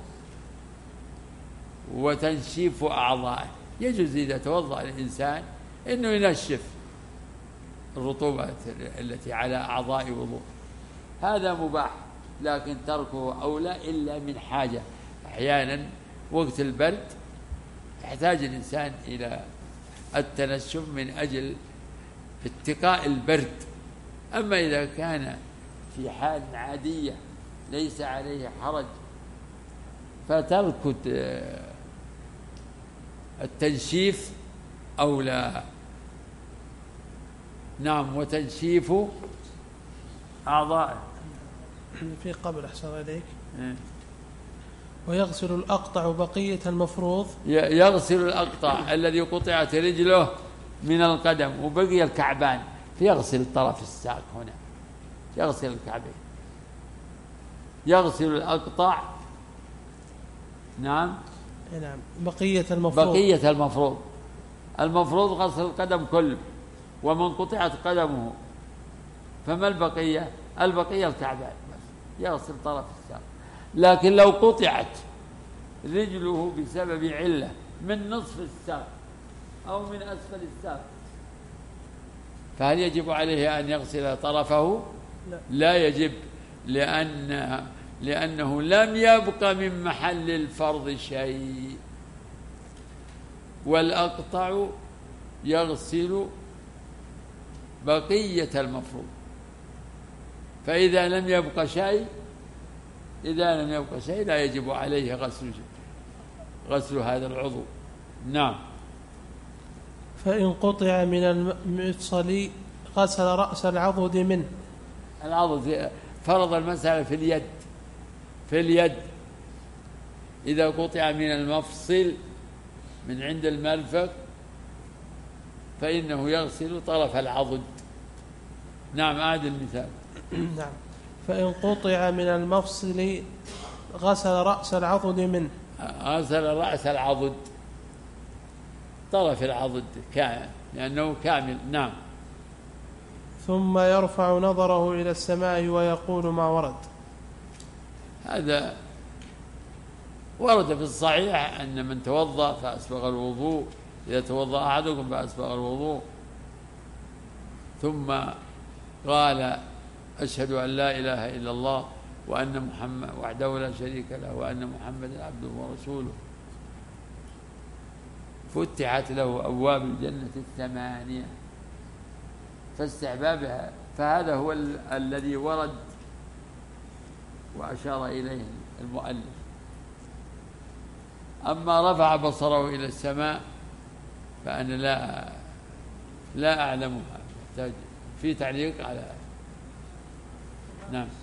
B: وتنشيف أعضائه. يجوز إذا توضأ الإنسان أنه ينشف الرطوبة التي على أعضاء وضوء، هذا مباح، لكن تركه أولى إلا من حاجة. أحيانا وقت البرد يحتاج الإنسان إلى التنشف من أجل اتقاء البرد. أما إذا كان في حال عادية ليس عليه حرج فترك التنشيف أولى. نعم، وتنشيف أعضائه.
A: في قبل أحسن عليك ويغسل الأقطع بقية المفروض.
B: يغسل الأقطع الذي قطعت رجله من القدم وبقي الكعبان، فيغسل طرف الساق هنا يغسل الكعبين. يغسل الأقطع. نعم
A: نعم بقية المفروض
B: بقية المفروض المفروض غسل القدم كله، ومن قطعت قدمه فما البقية؟ البقية الكعبين بس، يغسل طرف الساق. لكن لو قطعت رجله بسبب علة من نصف الساق أو من أسفل الساق، فهل يجب عليه أن يغسل طرفه؟
A: لا,
B: لا يجب، لأن لأنه لم يبق من محل الفرض شيء. والأقطع يغسل بقية المفروض، فإذا لم يبق شيء إذا لم يبق شيء لا يجب عليه غسل غسل هذا العضو. نعم.
A: فإن قطع من المفصل غسل رأس العضد منه.
B: العضد فرض المسألة في اليد في اليد إذا قطع من المفصل من عند المرفق فإنه يغسل طرف العضد. نعم أعد المثال.
A: نعم. فإن قطع من المفصل غسل رأس العضد منه.
B: غسل رأس العضد، طرف العضد كامل لأنه كامل. نعم.
A: ثم يرفع نظره إلى السماء ويقول ما ورد.
B: هذا ورد في الصحيح أن من توضأ فأسبغ الوضوء، إذا توضأ أحدكم فأسبغ الوضوء ثم قال أشهد أن لا إله إلا الله وأن محمد وحده لا شريك له وأن محمدا عبده ورسوله، فتحت له أبواب الجنة الثمانية، فاستحبابها. فهذا هو ال الذي ورد وأشار إليه المؤلف. أما رفع بصره إلى السماء فأنا لا لا أعلمها، محتاج في تعليق على. نعم.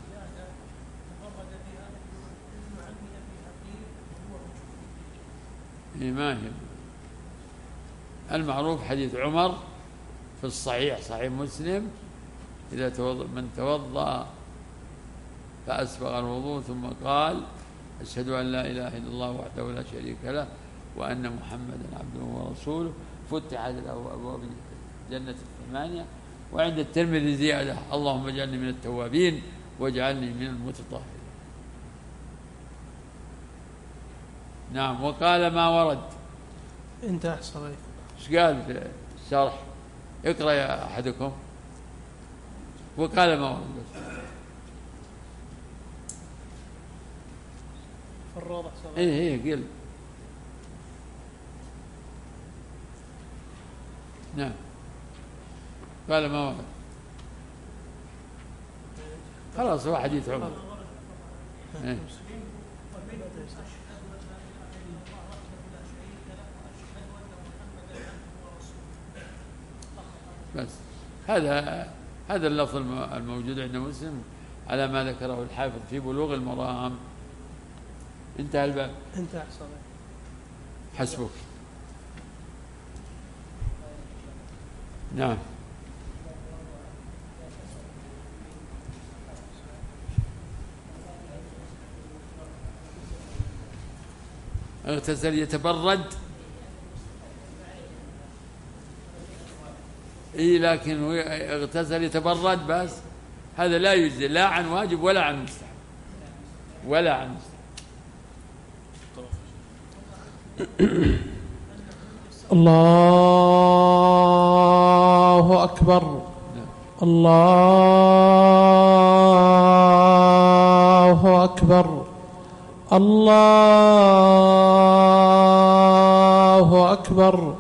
B: ما المعروف حديث عمر في الصحيح صحيح مسلم إذا توضأ من توضأ فأسبغ الوضوء ثم قال أشهد أن لا إله إلا الله وحده لا شريك له وأن محمدا عبده ورسوله، فتحت له أبواب الجنة الثمانية. وعند الترمذي زيادة اللهم اجعلني من التوابين واجعلني من المتطهرين. نعم. وقال ما ورد.
A: انتهى صحيح.
B: ايش قال في الشرح؟ اقرأ يا أحدكم. وقال ما ورد بس.
A: الروضة
B: ايه ايه قل. نعم. قال ما ورد. خلاص هو حديث عمر. إيه؟ بس هذا هذا اللفظ الموجود عند مسلم على ما ذكره الحافظ في بلوغ المرام. انتهى الباب.
A: انتهى صحيح.
B: حسبك. نعم. اغتسل يتبرد. اي لكن هو اغتسل يتبرد بس، هذا لا يجزي لا عن واجب ولا عن مستحب ولا عن مستحب.
A: الله أكبر. الله أكبر. الله أكبر.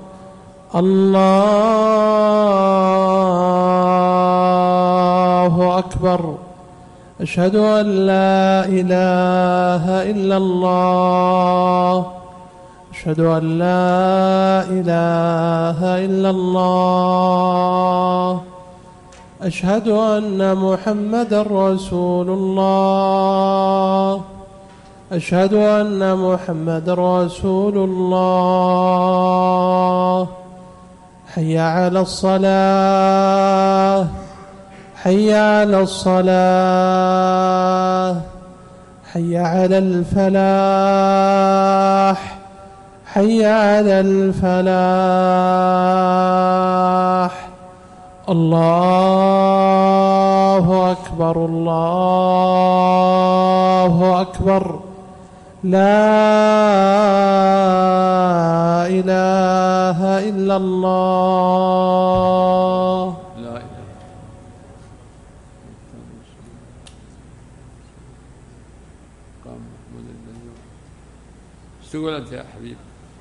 A: الله أكبر. أشهد أن لا إله إلا الله. أشهد أن لا إله إلا الله. أشهد أن محمدا رسول الله. أشهد أن محمدا رسول الله. حي على الصلاة. حي على الصلاة حي على الفلاح حي على الفلاح. الله أكبر الله أكبر لا إله إلا الله.
B: لا إله. قام محمود البليوم. ايش تقول أنت يا حبيبي؟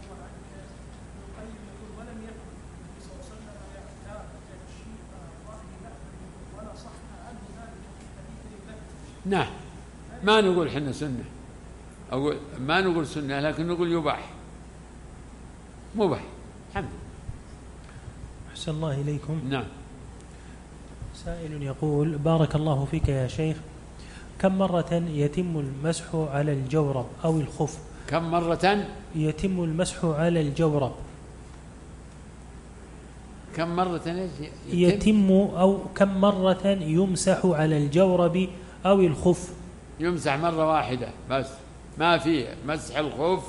B: نعم، ما نقول حنا سنة، أقول ما نقول سنة لكن نقول يباح مباح. الحمد لله.
C: أحسن الله إليكم.
B: نعم.
C: سائل يقول: بارك الله فيك يا شيخ، كم مرة يتم المسح على الجورب أو الخف؟
B: كم مرة
C: يتم المسح على الجورب؟
B: كم مرة يتم,
C: يتم أو كم مرة يمسح على الجورب أو الخف؟
B: يمسح مرة واحدة بس، ما فيه مسح الخف،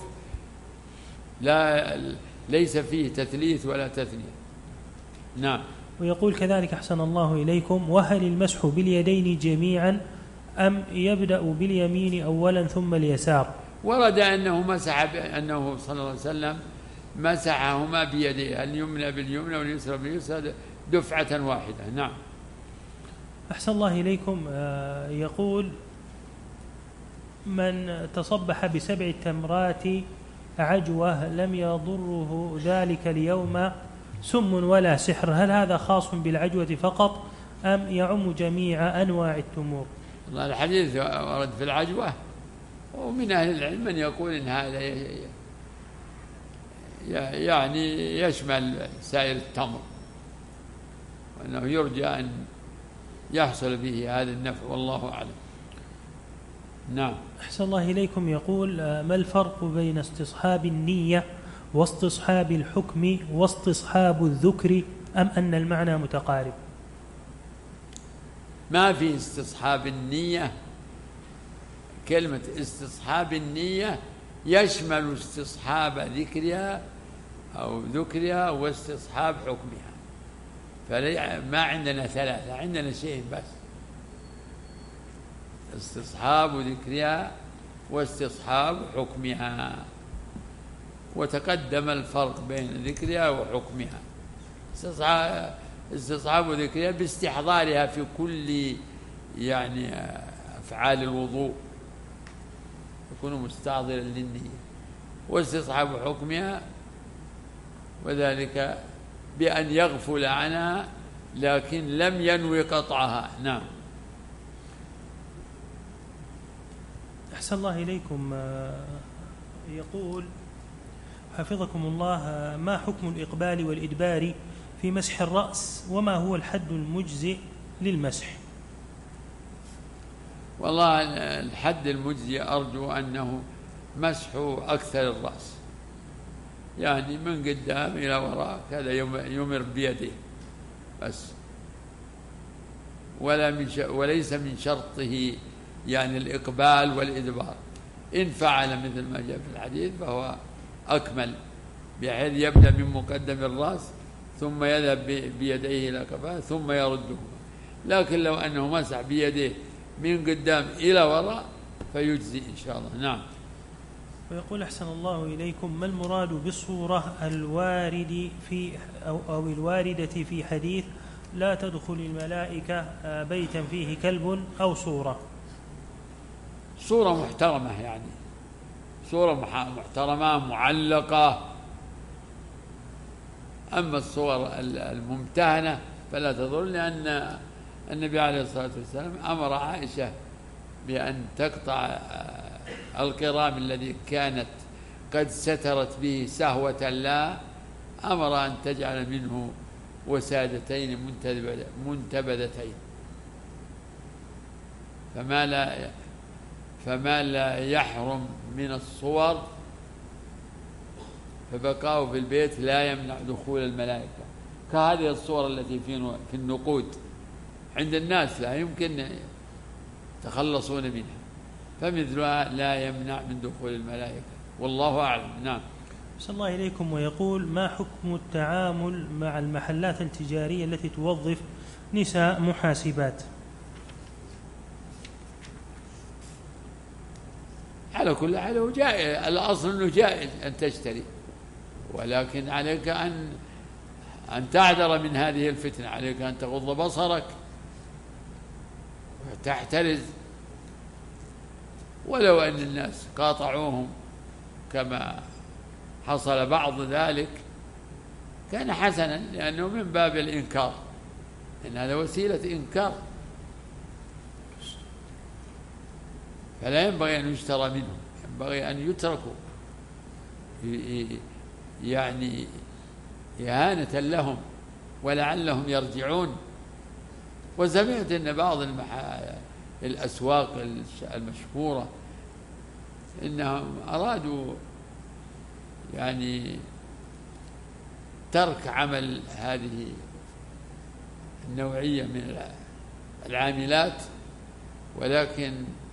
B: لا ليس فيه تثليث ولا تثنية. نعم.
C: ويقول كذلك: أحسن الله إليكم، وهل المسح باليدين جميعا أم يبدأ باليمين أولا ثم اليسار؟
B: ورد أنه مسح أنه صلى الله عليه وسلم مسحهما بيديه، اليمنى باليمنى واليسرى باليسرى دفعة واحدة. نعم.
C: أحسن الله إليكم. يقول: من تصبح بسبع تمرات عجوة لم يضره ذلك اليوم سم ولا سحر، هل هذا خاص بالعجوة فقط أم يعم جميع أنواع التمور؟
B: الحديث ورد في العجوة، ومن أهل العلم من يقول إن هذا يعني يشمل سائر التمر، وأنه يرجى أن يحصل به هذا النفع، والله أعلم. نعم.
C: أحسن الله إليكم. يقول: ما الفرق بين استصحاب النية واستصحاب الحكم واستصحاب الذكر، أم أن المعنى متقارب؟
B: ما في استصحاب النية. كلمة استصحاب النية يشمل استصحاب ذكرها أو ذكرها واستصحاب حكمها، فما عندنا ثلاثة، عندنا شيء بس: استصحاب ذكرها واستصحاب حكمها. وتقدم الفرق بين ذكرها وحكمها. استصحاب ذكرها باستحضارها في كل يعني أفعال الوضوء، يكون مستحضرا للنية. واستصحاب حكمها وذلك بأن يغفل عنها لكن لم ينوي قطعها. نعم.
C: أحسن الله إليكم. يقول حفظكم الله: ما حكم الإقبال والإدبار في مسح الرأس، وما هو الحد المجزئ للمسح؟
B: والله الحد المجزئ أرجو أنه مسح أكثر الرأس، يعني من قدام إلى وراء كذا يمر بيده بس، ولا من وليس من شرطه يعني الإقبال والإدبار. إن فعل مثل ما جاء في الحديث فهو أكمل، بحيث يبدأ من مقدم الرأس ثم يذهب بيديه إلى كفاه ثم يرده. لكن لو أنه مسح بيديه من قدام إلى وراء فيجزي إن شاء الله. نعم.
C: ويقول: أحسن الله إليكم، ما المراد بالصورة الوارد في أو, أو الواردة في حديث لا تدخل الملائكة بيتا فيه كلب أو صورة؟
B: صورة محترمة، يعني صورة محترمة معلقة. أما الصور الممتهنة فلا تضر، لأن النبي عليه الصلاة والسلام أمر عائشة بأن تقطع القرام الذي كانت قد سترت به سهوة لا، أمر أن تجعل منه وسادتين منتبذتين، فما لا فما لا يحرم من الصور فبقاؤه في البيت لا يمنع دخول الملائكة، كهذه الصور التي في النقود عند الناس لا يمكن يتخلصون منها، فمثلها لا يمنع من دخول الملائكة، والله أعلم. نعم.
C: صلى الله إليكم. ويقول: ما حكم التعامل مع المحلات التجارية التي توظف نساء محاسبات؟
B: على كل حال هو جائز، الأصل أنه جائز أن تشتري، ولكن عليك أن أن تعذر من هذه الفتنة، عليك أن تغض بصرك وتحترز، ولو أن الناس قاطعوهم كما حصل بعض ذلك كان حسنا، لأنه من باب الإنكار، إن هذا وسيلة إنكار، فلا ينبغي أن يشترى منهم، ينبغي أن يتركوا يعني إهانة لهم ولعلهم يرجعون. وسمعت أن بعض المح... الأسواق المشهورة إنهم أرادوا يعني ترك عمل هذه النوعية من العاملات، ولكن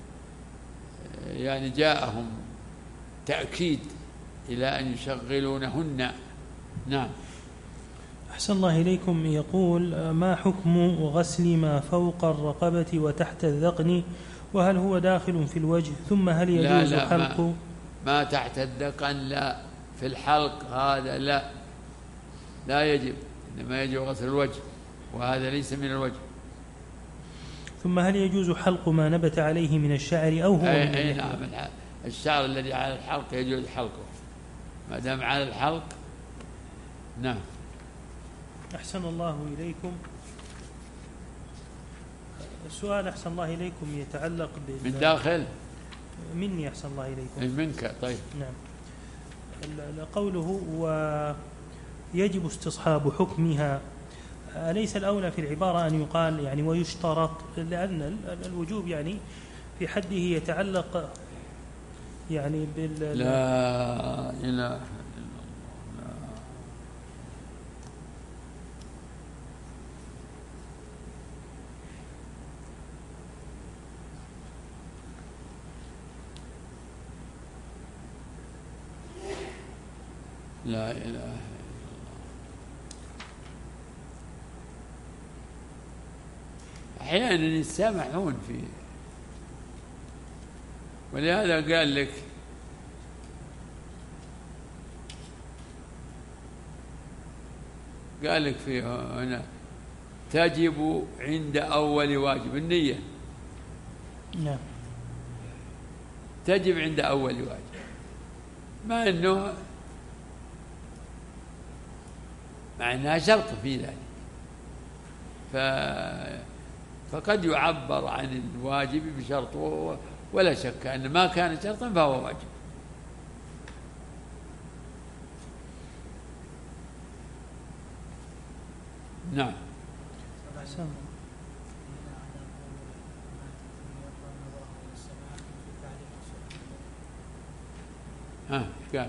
B: يعني جاءهم تأكيد إلى أن يشغلونهن. نعم.
C: أحسن الله إليكم. يقول: ما حكم غسل ما فوق الرقبة وتحت الذقن، وهل هو داخل في الوجه؟ ثم هل يجوز
B: لا لا
C: حلق
B: ما, ما تحت الذقن لا، في الحلق هذا لا لا يجب، إنما يجب غسل الوجه، وهذا ليس من الوجه.
C: ثم هل يجوز حلق ما نبت عليه من الشعر أو هو
B: أي
C: من
B: أي نعم، الشعر الذي على الحلق يجوز حلقه ما دام على الحلق. نعم.
C: أحسن الله إليكم. السؤال أحسن الله إليكم يتعلق
B: من داخل
C: مني. أحسن الله إليكم.
B: منك. طيب.
C: نعم. قوله ويجب استصحاب حكمها، أليس الأولى في العبارة أن يقال يعني ويشترط، لأن الوجوب يعني في حده يتعلق يعني بال
B: لا إله لا إله إلا الله. أحيانا يسامحون فيه، ولهذا قال لك قال لك فيه هنا تجب عند أول واجب النية.
C: نعم.
B: تجب عند أول واجب، مع أنه مع أنها شرط في ذلك، ف... فقد يعبر عن الواجب بشرط، ولا شك أن ما كان شرطا فهو واجب. نعم. ها قال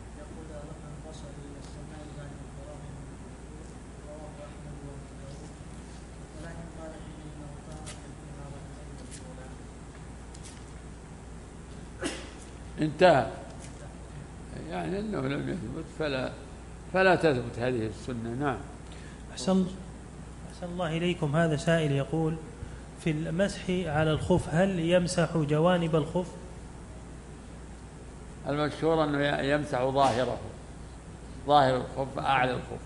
B: انتهى، يعني أنه لم يثبت فلا فلا تثبت هذه السنة. نعم.
C: أحسن أحسن الله إليكم. هذا سائل يقول: في المسح على الخف هل يمسح جوانب الخف؟
B: المشهور أنه يمسح ظاهره، ظاهر الخف أعلى الخف،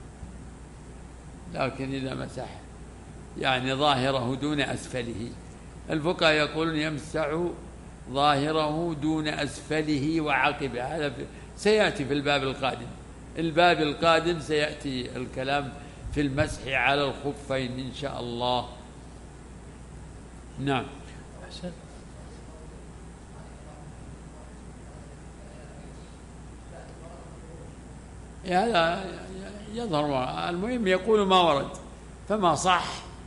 B: لكن إذا مسح يعني ظاهره دون أسفله، الفقهاء يقولون يمسح ظاهره دون أسفله وعقبه. هذا سيأتي في الباب القادم، الباب القادم سيأتي الكلام في المسح على الخفين إن شاء الله. نعم.
C: أحسن.
B: هذا يظهر، المهم يقول ما ورد، فما صح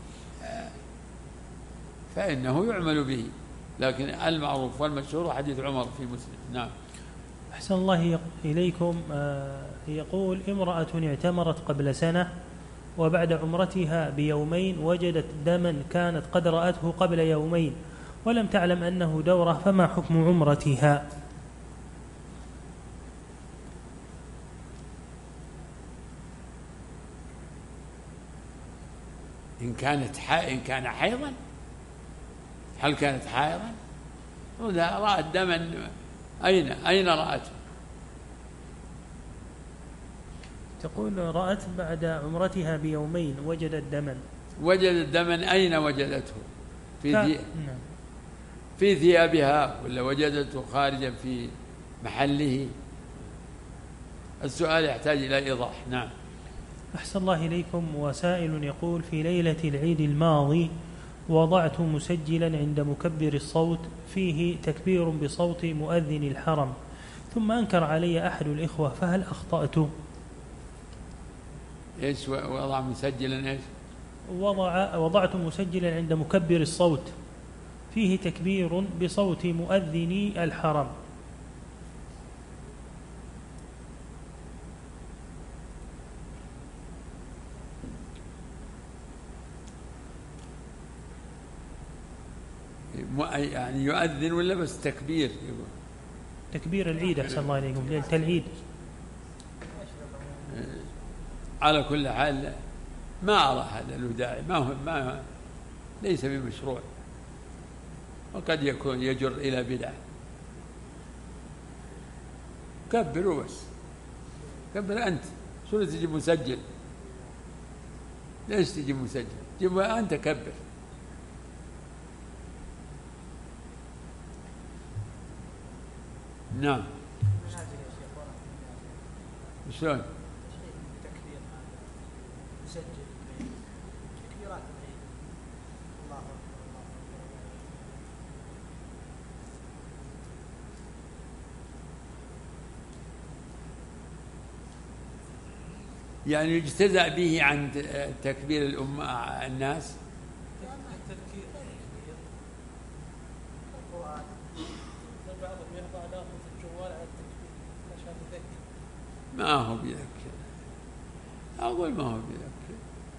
B: فإنه يعمل به، لكن المعروف والمشهور حديث عمر في مسلم. نعم.
C: أحسن الله إليكم. يقول: امرأة اعتمرت قبل سنة وبعد عمرتها بيومين وجدت دما كانت قد رأته قبل يومين ولم تعلم أنه دورة، فما حكم عمرتها؟
B: إن كانت إن كان حيضا، هل كانت حائضا؟ إذا رأت دما أين أين رأته؟
C: تقول رأت بعد عمرتها بيومين وجدت دما.
B: وجدت دما أين وجدته؟ في
C: ف...
B: ثي...
C: نعم.
B: في ثيابها ولا وجدته خارجا في محله؟ السؤال يحتاج إلى إيضاح. نعم.
C: أحسن الله إليكم. وسائل يقول: في ليلة العيد الماضي وضعت مسجلا عند مكبر الصوت فيه تكبير بصوت مؤذن الحرم، ثم أنكر علي أحد الإخوة، فهل أخطأت؟
B: إيش وضع مسجلا إيش؟
C: وضع وضعت مسجلا عند مكبر الصوت فيه تكبير بصوت مؤذن الحرم.
B: يعني يؤذن ولا بس تكبير؟ يقول
C: تكبير العيد. أحسن الله إليكم، ليلة العيد.
B: على كل حال ما أرى هذا له داعي، ما هو ما ليس بمشروع، وقد يكون يجر إلى بدعة. كبروا بس، كبر أنت. شو تجيب مسجل؟ ليش تجيب مسجل؟ جيب أنت كبر. نعم. شلون؟ يعني يجتزأ به عن تكبير الأمة الناس. ما هو بذكر، أقول ما هو بذكر.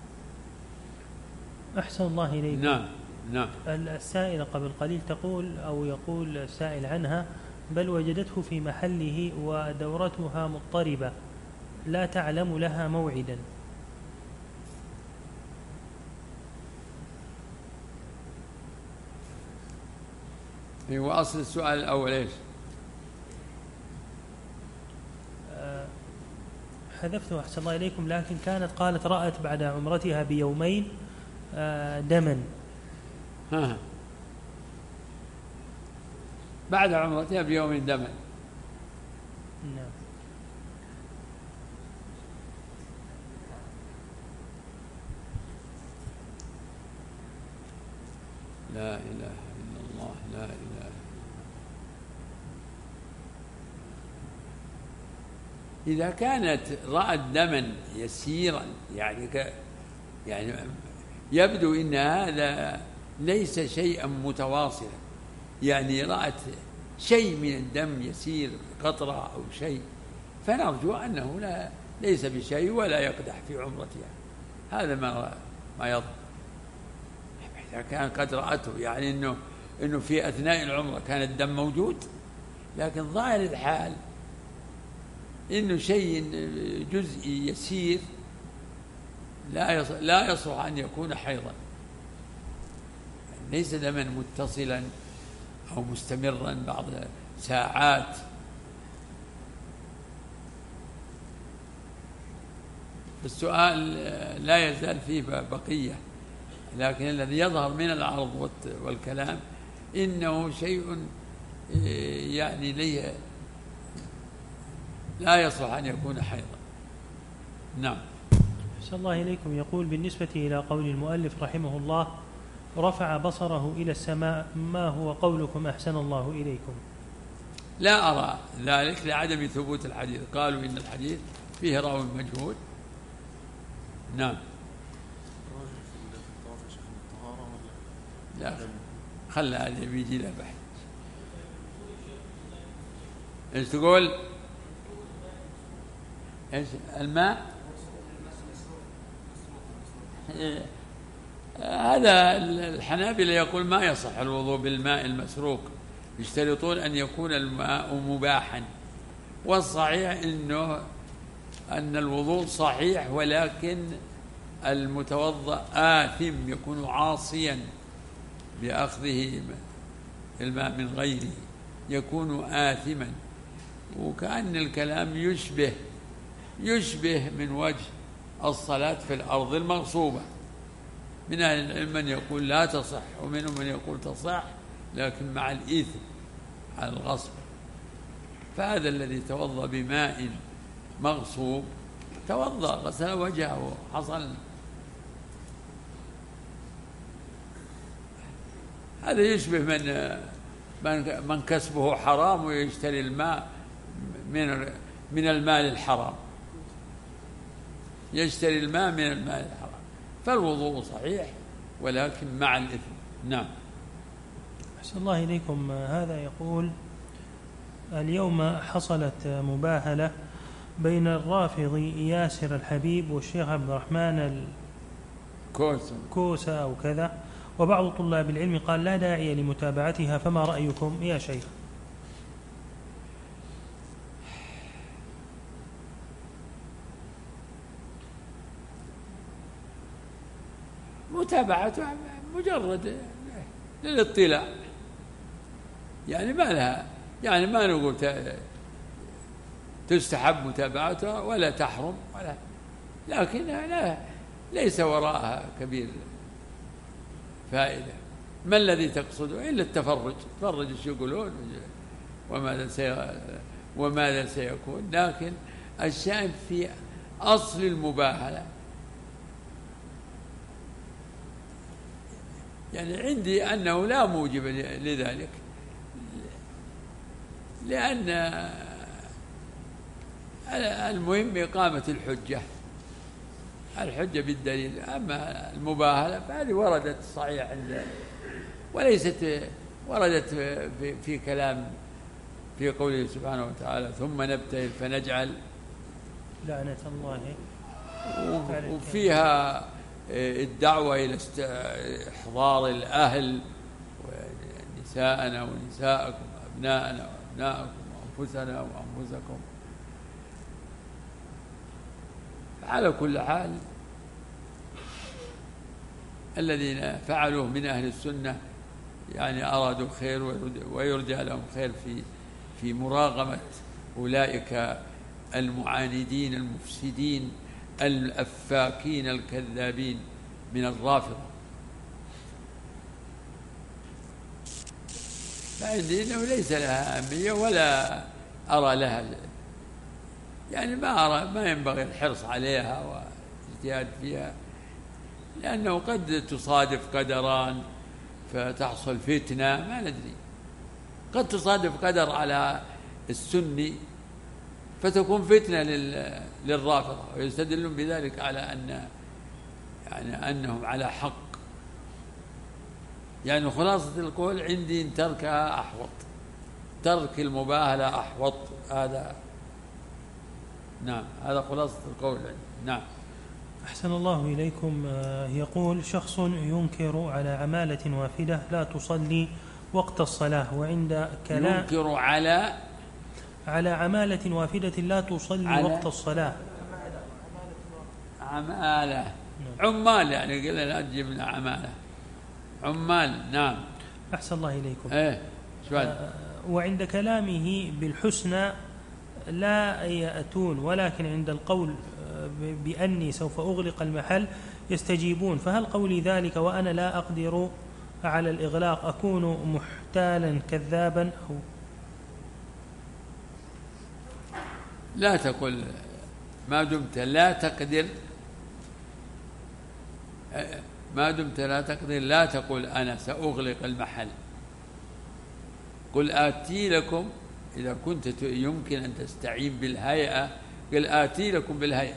C: أحسن الله إليكم.
B: نعم نعم.
C: السائلة قبل قليل تقول أو يقول السائل عنها: بل وجدته في محله ودورتها مضطربة لا تعلم لها موعدا.
B: هو أصل السؤال الأول إيش؟
C: أه حذفته أحسن الله إليكم، لكن كانت قالت رأت بعد عمرتها بيومين أه دما.
B: ها. بعد عمرتها بيوم دما.
C: نعم.
B: لا إله إلا الله، لا إله إلا الله. إذا كانت رأت دما يسيرا، يعني ك يعني يبدو إن هذا ليس شيئا متواصلا، يعني رأت شيء من الدم يسير، قطرة أو شيء، فنرجو أنه لا ليس بشيء ولا يقدح في عمرتها. هذا ما ما يضر. إذا كان قد رأته، يعني إنه إنه في أثناء العمرة كان الدم موجود، لكن ظاهر الحال إنه شيء جزئي يسير لا لا يصح أن يكون حيضا، يعني ليس دما متصلا أو مستمرا بعض ساعات. السؤال لا يزال فيه بقية، لكن الذي يظهر من العرض والكلام إنه شيء يعني ليه لا يصح أن يكون حيضا. نعم.
C: أحسن الله إليكم. يقول: بالنسبة إلى قول المؤلف رحمه الله رفع بصره إلى السماء، ما هو قولكم أحسن الله إليكم؟
B: لا أرى ذلك لعدم ثبوت الحديث. قالوا إن الحديث فيه راوي مجهول. نعم. لا، خلى هذا بيجي له بحث. ايش تقول؟ ايش الماء؟ هذا الحنابلة يقول ما يصح الوضوء بالماء المسروق، يشترطون أن يكون الماء مباحا، والصحيح إنه أن الوضوء صحيح، ولكن المتوضأ آثم، يكون عاصيا بأخذه الماء من غيره، يكون آثما. وكأن الكلام يشبه يشبه من وجه الصلاة في الأرض المغصوبة. من أهل العلم من يقول لا تصح، ومنهم من يقول تصح لكن مع الإثم على الغصب. فهذا الذي توضأ بماء مغصوب توضأ، غسل وجهه، حصل. هذا يشبه من من كسبه حرام ويشتري الماء من من المال الحرام، يشتري الماء من المال الحرام. فالوضوء صحيح ولكن مع الإثم. نعم.
C: أحسن الله إليكم. هذا يقول: اليوم حصلت مباهلة بين الرافض ياسر الحبيب والشيخ عبد الرحمن الكوسة أو كذا، وبعض طلاب العلم قال لا داعي لمتابعتها، فما رأيكم يا شيخ؟
B: متابعتها مجرد للاطلاع، يعني ما لها، يعني ما نقول تستحب متابعتها ولا تحرم ولا، لكنها لا ليس وراءها كبير فائدة. ما الذي تقصده إلا التفرج، تفرج ايش يقولون وماذا سي وماذا سيكون. لكن الشأن في أصل المباهلة، يعني عندي أنه لا موجب لذلك، لأن المهم إقامة الحجة، الحجة بالدليل. أما المباهلة فهذه وردت صحيح عند، وليست وردت في, في كلام في قوله سبحانه وتعالى: ثم نبتهل فنجعل
C: لعنة الله.
B: وفيها الدعوة إلى إحضار الأهل، ونساءنا ونساءكم، أبناءنا وأبناءكم، وأنفسنا وأنفسكم. على كل حال الذين فعلوه من أهل السنة يعني أرادوا خير، ويرجى لهم خير في في مراغمة أولئك المعاندين المفسدين الأفاكين الكذابين من الرافضة. فعندي أنه ليس لها أهمية ولا أرى لها، يعني ما أرى ما ينبغي الحرص عليها واجتهاد فيها، لأنه قد تصادف قدران فتحصل فتنة، ما ندري. قد تصادف قدر على السني فتكون فتنة للرافضة، ويستدلون بذلك على أن يعني أنهم على حق. يعني خلاصة القول عندي إن تركها أحوط، ترك المباهلة أحوط. هذا نعم، هذا خلاصة القول عندي. نعم.
C: أحسن الله إليكم. يقول: شخص ينكر على عمالة وافدة لا تصلي وقت الصلاة، وعند كلام
B: ينكر على
C: على عمالة وافدة لا تصلي وقت الصلاة.
B: عمالة عمال، يعني قلنا لا تجيبنا عمالة، عمال. نعم.
C: أحسن الله إليكم.
B: إيه شوال.
C: وعند كلامه بالحسنى لا يأتون، ولكن عند القول بأني سوف أغلق المحل يستجيبون، فهل قولي ذلك وأنا لا أقدر على الإغلاق أكون محتالا كذابا؟ أو
B: لا تقل ما دمت لا تقدر، ما دمت لا تقدر لا تقل أنا سأغلق المحل، قل آتي لكم. إذا كنت يمكن أن تستعين بالهيئة قل آتي لكم بالهيئة،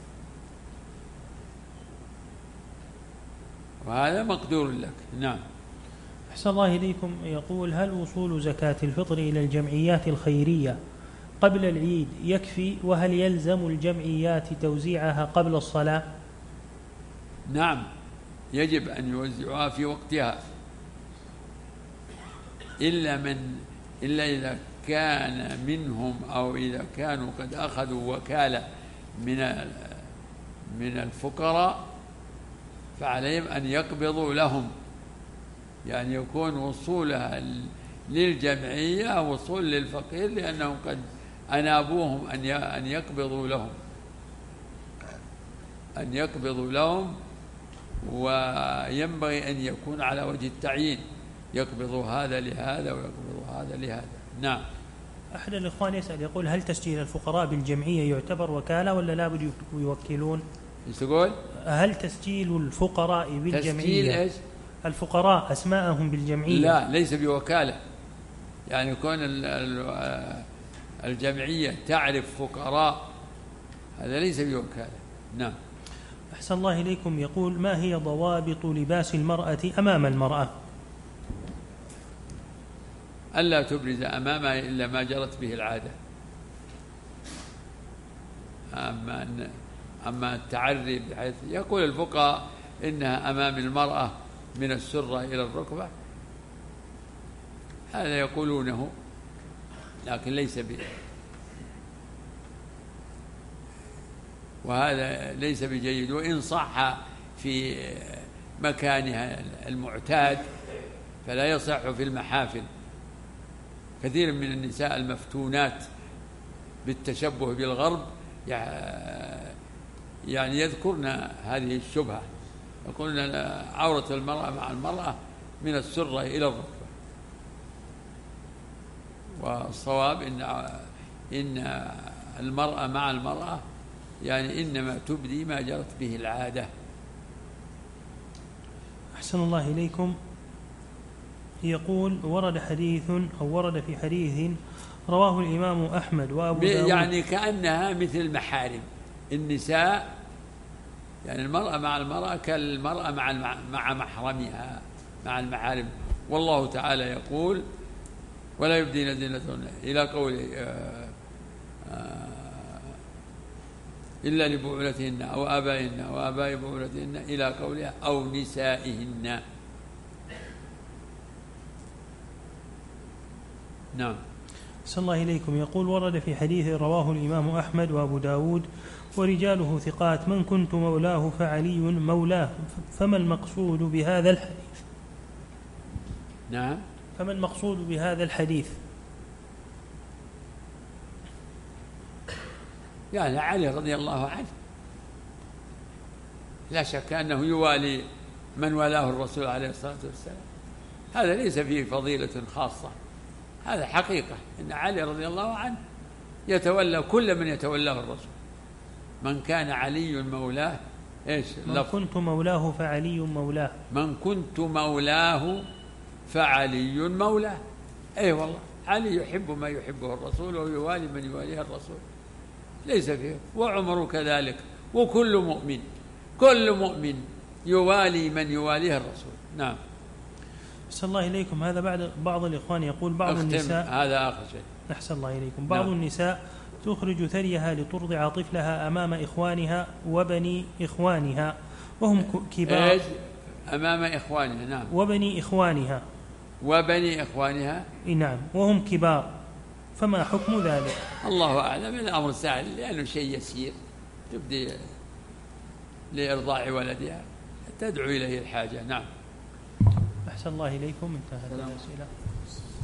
B: وهذا مقدور لك. نعم.
C: أحسن الله إليكم. يقول: هل وصول زكاة الفطر إلى الجمعيات الخيرية قبل العيد يكفي؟ وهل يلزم الجمعيات توزيعها قبل الصلاة؟
B: نعم يجب أن يوزعوها في وقتها، إلا من إلا إذا كان منهم أو إذا كانوا قد أخذوا وكالة من من الفقراء فعليهم أن يقبضوا لهم، يعني يكون وصولها للجمعية وصول للفقير، لأنهم قد أنابوهم أن يقبضوا لهم أن يقبضوا لهم وينبغي أن يكون على وجه التعيين، يقبضوا هذا لهذا ويقبضوا هذا لهذا. نعم.
C: أحد الإخوان يسأل يقول: هل تسجيل الفقراء بالجمعية يعتبر وكالة ولا لا بد يوكلون؟
B: ايش تقول؟
C: هل تسجيل الفقراء بالجمعية
B: تسجيل ايش؟
C: الفقراء أسماءهم بالجمعية؟
B: لا، ليس بوكالة، يعني يكون الجمعية تعرف فقراء، هذا ليس بوكالة. نعم.
C: أحسن الله إليكم. يقول: ما هي ضوابط لباس المرأة أمام المرأة؟
B: ألا تبرز أمامها إلا ما جرت به العادة. أما أما التعري بحيث يقول الفقهاء إنها أمام المرأة من السرة إلى الركبة، هذا يقولونه لكن ليس به، وهذا ليس بجيد، وإن صح في مكانها المعتاد فلا يصح في المحافل. كثير من النساء المفتونات بالتشبه بالغرب يعني يذكرن هذه الشبهة، يقولون عورة المرأة مع المرأة من السرة إلى الركبة، والصواب إن إن المرأة مع المرأة يعني إنما تبدي ما جرت به العادة.
C: أحسن الله إليكم. يقول: ورد حديث أو ورد في حديث رواه الإمام أحمد وأبو داود،
B: يعني كأنها مثل المحارم النساء، يعني المرأة مع المرأة كالمرأة مع مع محرمها مع المحارم، والله تعالى يقول: ولا يبدين زينتهن إلى قوله إلا لبعولتهن أو آبائهن أو آباء بعولتهن إلى قولها أو نسائهن. نعم.
C: صلى الله إليكم. يقول: ورد في حديث رواه الإمام أحمد وأبو داود ورجاله ثقات: من كنت مولاه فعلي مولاه، فما المقصود بهذا الحديث؟
B: نعم.
C: فما المقصود بهذا الحديث؟
B: يعني علي رضي الله عنه لا شك أنه يوالي من والاه الرسول عليه الصلاة والسلام، هذا ليس فيه فضيلة خاصة، هذا حقيقة إن علي رضي الله عنه يتولى كل من يتولاه الرسول. من كان علي مولاه إيش؟
C: من كنت مولاه فعلي مولاه.
B: من كنت مولاه فعلي مولاه. أي والله علي يحب ما يحبه الرسول ويوالي من يواليه الرسول، ليس فيه. وعمر كذلك، وكل مؤمن كل مؤمن يوالي من يواليه الرسول. نعم.
C: أحسن الله إليكم. هذا بعد بعض الإخوان يقول: بعض النساء،
B: هذا آخر شيء.
C: أحسن الله إليكم. بعض
B: نعم.
C: النساء تخرج ثديها لترضع طفلها أمام إخوانها وبني إخوانها وهم كبار.
B: إيش؟ أمام إخوانها. نعم.
C: وبني إخوانها
B: وبني إخوانها.
C: نعم، وهم كبار، فما حكم ذلك؟
B: الله أعلم. الأمر سهل لأنه شيء يسير، تبدي لإرضاع ولدها تدعو إليه الحاجة. نعم.
C: أحسن الله إليكم. انتهت الأسئلة.